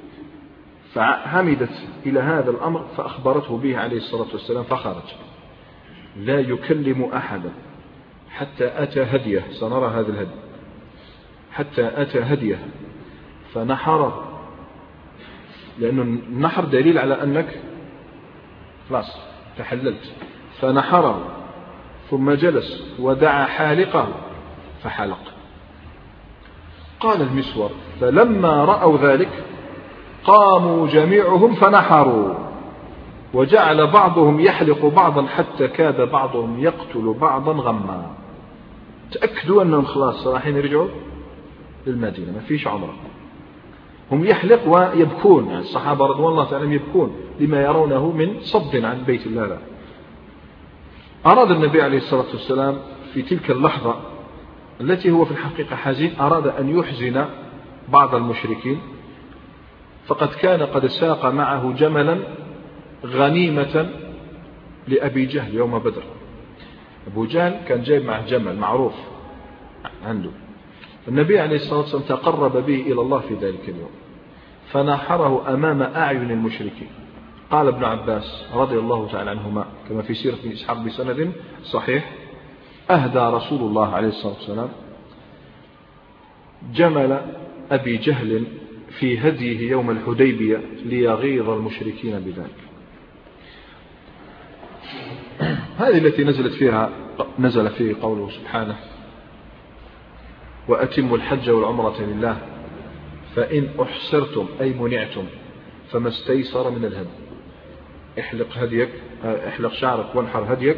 فعمدت إلى هذا الأمر فأخبرته به عليه الصلاة والسلام فخرج. لا يكلم أحدا حتى أتى هديه، سنرى هذا الهدي، حتى أتى هديه فنحره، لأنه النحر دليل على أنك خلاص تحللت. فنحره ثم جلس ودعا حالقه فحلق. قال المسور فلما رأوا ذلك قاموا جميعهم فنحروا، وجعل بعضهم يحلق بعضا حتى كاد بعضهم يقتل بعضا غما. تأكدوا أنهم خلاص رايحين يرجعوا للمدينة، ما فيش عمره. هم يحلق ويبكون، يعني الصحابة رضوان الله تعالى يبكون لما يرونه من صد عن بيت الله لا. أراد النبي عليه الصلاة والسلام في تلك اللحظة التي هو في الحقيقة حزين، أراد أن يحزن بعض المشركين، فقد كان قد ساق معه جملا غنيمة لأبي جهل يوم بدر. أبو جهل كان جايب معه جمل معروف عنده، النبي عليه الصلاة والسلام تقرب به إلى الله في ذلك اليوم فنحره أمام أعين المشركين. قال ابن عباس رضي الله تعالى عنهما كما في سيرة ابن إسحاق بسند صحيح: أهدى رسول الله عليه الصلاة والسلام جمل أبي جهل في هديه يوم الحديبية ليغيظ المشركين بذلك. هذه التي نزلت فيها نزل فيه قوله سبحانه: وأتموا الحج والعمرة لله فإن أحصرتم أي منعتم فما استيسر من الهدي. احلق هديك، احلق شعرك وانحر هديك،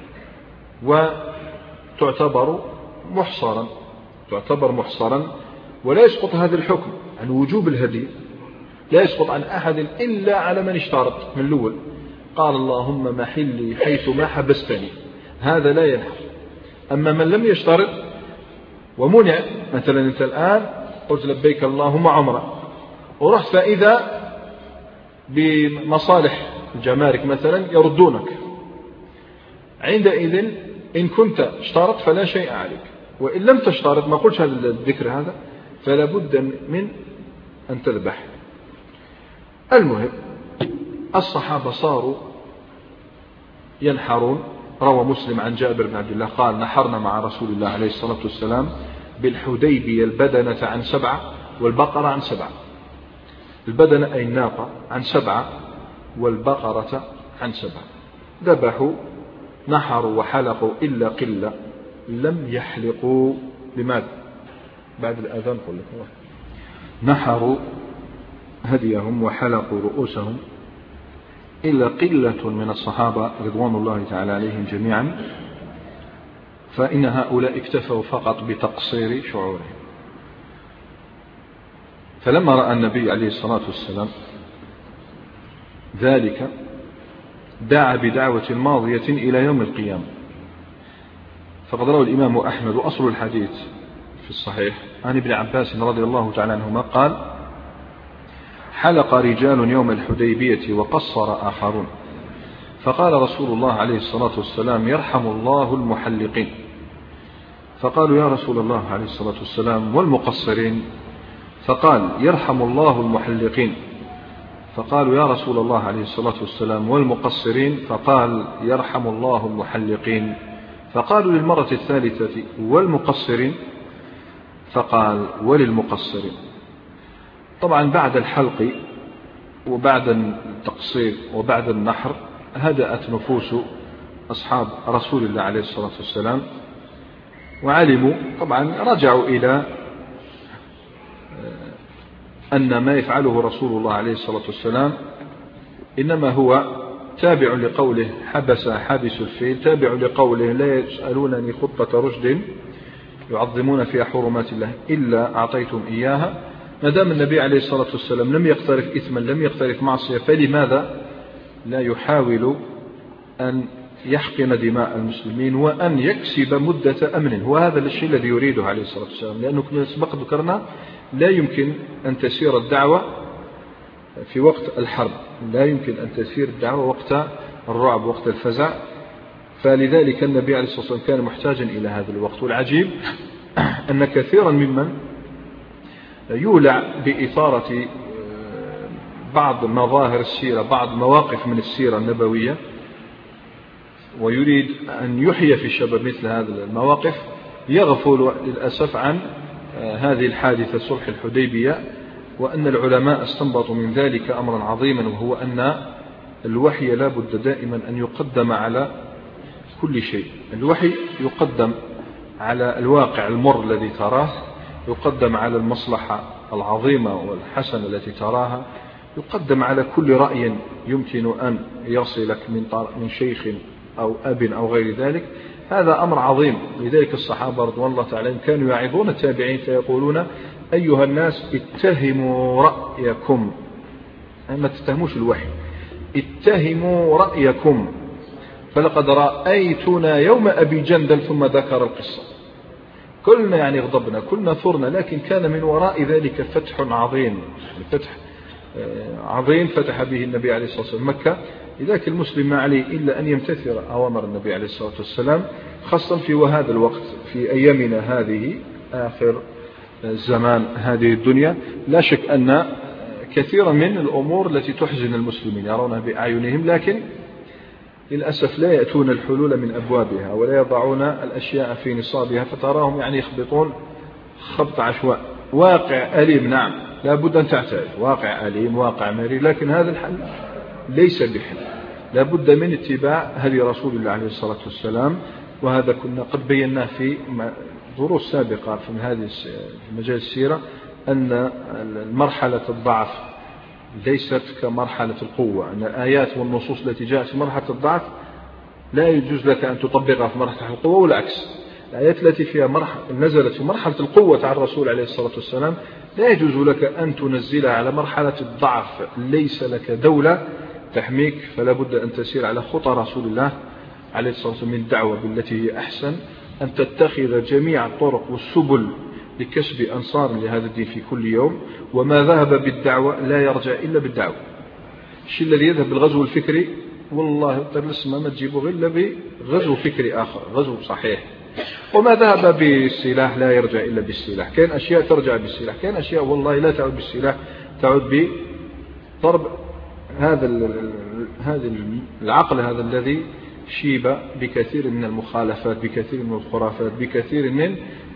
وتعتبر محصرا، تعتبر محصرا، ولا يسقط هذا الحكم عن وجوب الهدي، لا يسقط عن أحد إلا على من اشترط من الأول. قال اللهم محلي حيث ما حبستني، هذا لا ينحر. أما من لم يشترط ومنع، مثلا أنت الآن قلت لبيك اللهم عمرة ورحت فإذا بمصالح الجمارك مثلا يردونك، عندئذ إن كنت اشترط فلا شيء عليك، وإن لم تشترط ما قلتش هذا الذكر هذا فلا بد من أن تذبح. المهم الصحابة صاروا ينحرون. روى مسلم عن جابر بن عبد الله قال: نحرنا مع رسول الله عليه الصلاة والسلام بالحديبية البدنة عن سبعة والبقرة عن سبعة. البدنة أي الناقة عن سبعة والبقرة عن سبعة. ذبحوا نحروا وحلقوا إلا قلة لم يحلقوا. لماذا؟ بعد الأذان قل لك نحروا هديهم وحلقوا رؤوسهم إلا قلة من الصحابة رضوان الله تعالى عليهم جميعا، فإن هؤلاء اكتفوا فقط بتقصير شعورهم. فلما رأى النبي عليه الصلاة والسلام ذلك دعا بدعوة ماضية إلى يوم القيامة. فقد روى الإمام أحمد وأصل الحديث في الصحيح عن ابن عباس رضي الله تعالى عنهما قال: حلق رجال يوم الحديبية وقصر آخرون، فقال رسول الله عليه الصلاة والسلام: يرحم الله المحلقين. فقالوا: يا رسول الله عليه الصلاة والسلام والمقصرين؟ فقال: يرحم الله المحلقين. فقالوا: يا رسول الله عليه الصلاة والسلام والمقصرين؟ فقال: يرحم الله المحلقين. فقالوا للمرة الثالثة: والمقصرين؟ فقال: وللمقصرين. طبعا بعد الحلق وبعد التقصير وبعد النحر هدأت نفوس أصحاب رسول الله عليه الصلاة والسلام، وعلموا طبعا رجعوا إلى أن ما يفعله رسول الله عليه الصلاة والسلام إنما هو تابع لقوله: حبس حابس الفيل، تابع لقوله: لا يسألونني خطة رشد يعظمون فيها حرمات الله إلا أعطيتم إياها. ما دام النبي عليه الصلاة والسلام لم يقترف إثما لم يقترف معصية، فلماذا لا يحاول أن يحقن دماء المسلمين وأن يكسب مدة أمن؟ هو هذا الشيء الذي يريده عليه الصلاة والسلام، لأنه كما سبق ذكرنا لا يمكن أن تسير الدعوة في وقت الحرب، لا يمكن أن تسير الدعوة وقت الرعب وقت الفزع، فلذلك النبي عليه الصلاة والسلام كان محتاجا إلى هذا الوقت. والعجيب أن كثيرا ممن يولع بإثارة بعض مظاهر السيرة بعض مواقف من السيرة النبوية ويريد أن يحيي في الشباب مثل هذه المواقف، يغفل للأسف عن هذه الحادثة صلح الحديبية، وأن العلماء استنبطوا من ذلك أمرا عظيما، وهو أن الوحي لا بد دائما أن يقدم على كل شيء. الوحي يقدم على الواقع المر الذي تراه، يقدم على المصلحة العظيمة والحسنة التي تراها، يقدم على كل رأي يمكن أن يصلك من من شيخ أو أب أو غير ذلك. هذا أمر عظيم. لذلك الصحابة رضوان الله تعالى كانوا يعظون التابعين فيقولون: أيها الناس اتهموا رأيكم، ما تتهموش الوحي، اتهموا رأيكم، فلقد رأيتنا يوم أبي جندل، ثم ذكر القصة. كلنا يعني غضبنا، كلنا ثرنا، لكن كان من وراء ذلك فتح عظيم، فتح عظيم فتح به النبي عليه الصلاة والسلام مكة. لذلك المسلم ما عليه إلا أن يمتثل أوامر النبي عليه الصلاة والسلام، خاصة في وهذا الوقت في أيامنا هذه آخر الزمان هذه الدنيا. لا شك أن كثيرا من الأمور التي تحزن المسلمين يرونها بأعينهم، لكن للأسف لا يأتون الحلول من أبوابها ولا يضعون الأشياء في نصابها، فتراهم يعني يخبطون خبط عشواء. واقع أليم، نعم، لا بد أن تعترف، واقع أليم، واقع مرير، لكن هذا الحل ليس بحل، لا بد من اتباع هدي رسول الله عليه الصلاة والسلام. وهذا كنا قد بيناه في دروس سابقة في هذه في مجال السيرة، أن مرحلة الضعف ليست كمرحلة القوة، أن الآيات والنصوص التي جاءت في مرحلة الضعف لا يجوز لك أن تطبقها في مرحلة القوة، والعكس. الآيات التي فيها مرحلة نزلت في مرحلة القوة على الرسول عليه الصلاة والسلام لا يجوز لك أن تنزلها على مرحلة الضعف. ليس لك دولة تحميك، فلا بد أن تسير على خطى رسول الله عليه الصلاة والسلام من الدعوة بالتي هي أحسن، أن تتخذ جميع الطرق والسبل لكسب أنصار لهذا الدين في كل يوم. وما ذهب بالدعوة لا يرجع إلا بالدعوة. الشيء الذي يذهب بالغزو الفكري والله الاسم ما تجيبه إلا بغزو فكري آخر، غزو صحيح. وما ذهب بالسلاح لا يرجع إلا بالسلاح. كان أشياء ترجع بالسلاح، كان أشياء والله لا تعود بالسلاح، تعود بضرب هذا هذا العقل هذا الذي شيب بكثير من المخالفات، بكثير من الخرافات، بكثير من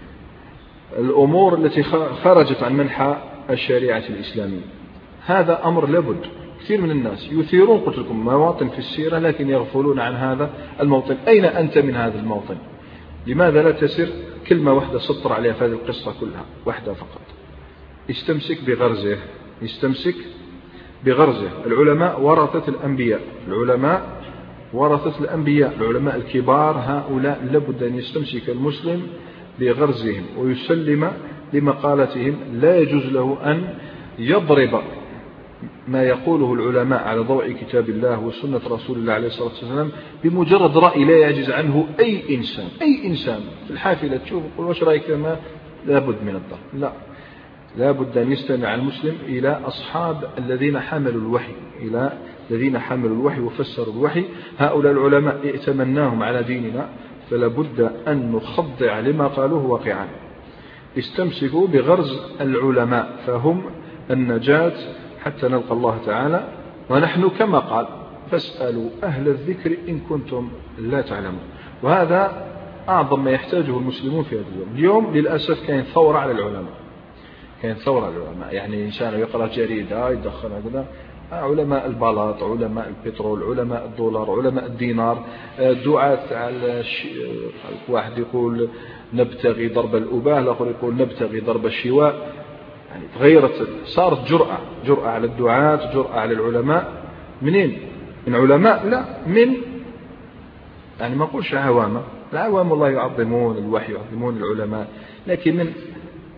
الأمور التي خرجت عن منحى الشريعة الإسلامية. هذا أمر لابد. كثير من الناس يثيرون قلت لكم مواطن في السيرة لكن يغفلون عن هذا الموطن. أين أنت من هذا الموطن؟ لماذا لا تسر كلمة واحدة سطر عليها في هذه القصة كلها، واحدة فقط: استمسك بغرزه، استمسك بغرزه. العلماء ورثة الأنبياء، العلماء ورثة الأنبياء، العلماء الكبار هؤلاء لابد أن يستمسك المسلم بغرزهم ويسلم لمقالتهم. لا يجوز له أن يضرب ما يقوله العلماء على ضوء كتاب الله وسنة رسول الله عليه الصلاة والسلام بمجرد رأي لا يعجز عنه أي إنسان. أي إنسان في الحافلة تشوف يقول وش رأيك؟ ما لابد من الضرب، لا، لابد أن يستمع المسلم إلى أصحاب الذين حملوا الوحي، إلى الذين حملوا الوحي وفسروا الوحي. هؤلاء العلماء ائتمناهم على ديننا، فلا بد أن نخضع لما قالوه واقعا. استمسكوا بغرز العلماء فهم النجاة حتى نلقى الله تعالى. ونحن كما قال: فاسألوا أهل الذكر إن كنتم لا تعلمون. وهذا أعظم ما يحتاجه المسلمون في هذا اليوم. اليوم للأسف كان ثورة على العلماء، كان ثورة على العلماء. يعني إنسان يقرأ جريدة يدخل هذا علماء البلاط، علماء البترول، علماء الدولار، علماء الدينار، دعاة على واحد يقول نبتغي ضرب الأباه، الآخر يقول نبتغي ضرب الشواء. يعني تغيرت، صارت جرأة، جرأة على الدعاة، جرأة على العلماء. منين؟ من علماء؟ لا، من يعني ما نقولش عوامة. العوام والله يعظمون الوحي، يعظمون العلماء، لكن من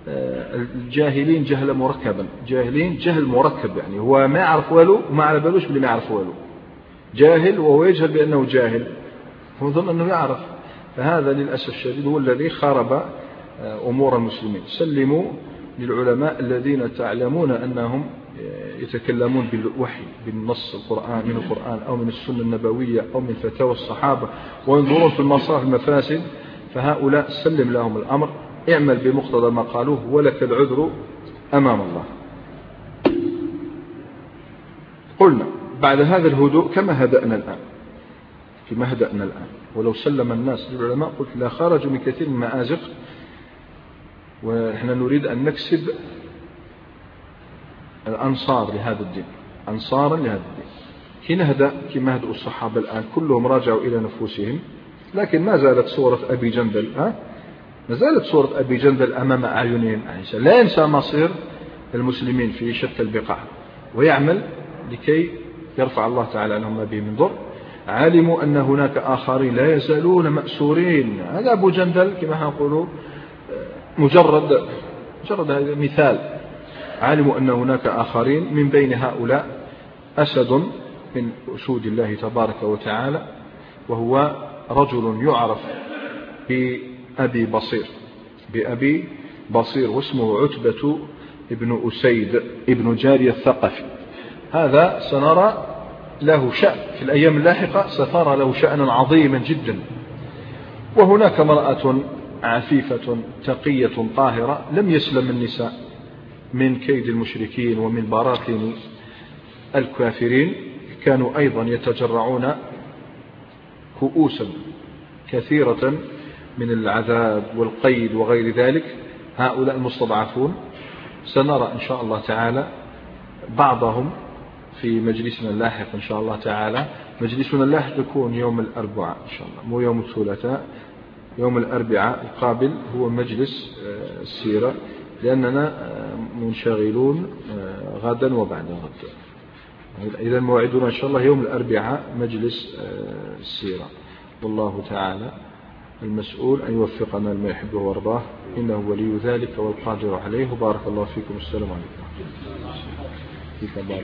الجاهلين جهل مركبا، جاهلين جهل مركب، يعني هو ما يعرف والو وما على بالوش باللي ما يعرف والو، جاهل وهو يجهل بأنه جاهل، هو ظن أنه يعرف. فهذا للأسف الشديد هو الذي خرب أمور المسلمين. سلموا للعلماء الذين تعلمون أنهم يتكلمون بالوحي، بالنص القرآن، من القرآن أو من السنة النبوية أو من فتاوى الصحابة، وينظرون في المصالح المفاسد، فهؤلاء سلم لهم الأمر، اعمل بمقتضى ما قالوه ولك العذر أمام الله. قلنا بعد هذا الهدوء كما هدأنا الآن، كما هدأنا الآن، ولو سلم الناس للعلماء قلت لا خرجوا من كثير من المآزق، ونحن نريد أن نكسب الأنصار لهذا الدين، أنصارا لهذا الدين. حين نهدأ كما هدأوا الصحابة الآن كلهم راجعوا إلى نفوسهم، لكن ما زالت صورة أبي جندل ها؟ ما زالت صورة أبي جندل أمام أعينهم. لا ينسى مصير المسلمين في شتى البقاع، ويعمل لكي يرفع الله تعالى عنهم ما به من ضر. علموا أن هناك آخرين لا يزالون مأسورين، هذا أبو جندل كما نقول مجرد مجرد هذا مثال. علموا أن هناك آخرين من بين هؤلاء أسد من أسود الله تبارك وتعالى، وهو رجل يعرف بأبي بصير، بأبي بصير، واسمه عتبة ابن أسيد ابن جارية الثقفي. هذا سنرى له شأن في الأيام اللاحقة، سترى له شأنا عظيما جدا. وهناك امرأة عفيفة تقية طاهرة لم يسلم النساء من كيد المشركين ومن براثن الكافرين، كانوا أيضا يتجرعون كؤوسا كثيرة من العذاب والقيد وغير ذلك. هؤلاء المستضعفون سنرى إن شاء الله تعالى بعضهم في مجلسنا اللاحق إن شاء الله تعالى. مجلسنا اللاحق يكون يوم الأربعاء إن شاء الله، مو يوم الثلاثاء، يوم الأربعاء القابل هو مجلس السيرة، لأننا منشغلون غدا وبعد غد. إذا موعدنا إن شاء الله يوم الأربعاء مجلس السيرة. والله تعالى المسؤول أن يوفقنا لما يحبه وارضاه، إنه ولي ذلك والقادر عليه. بارك الله فيكم. السلام عليكم.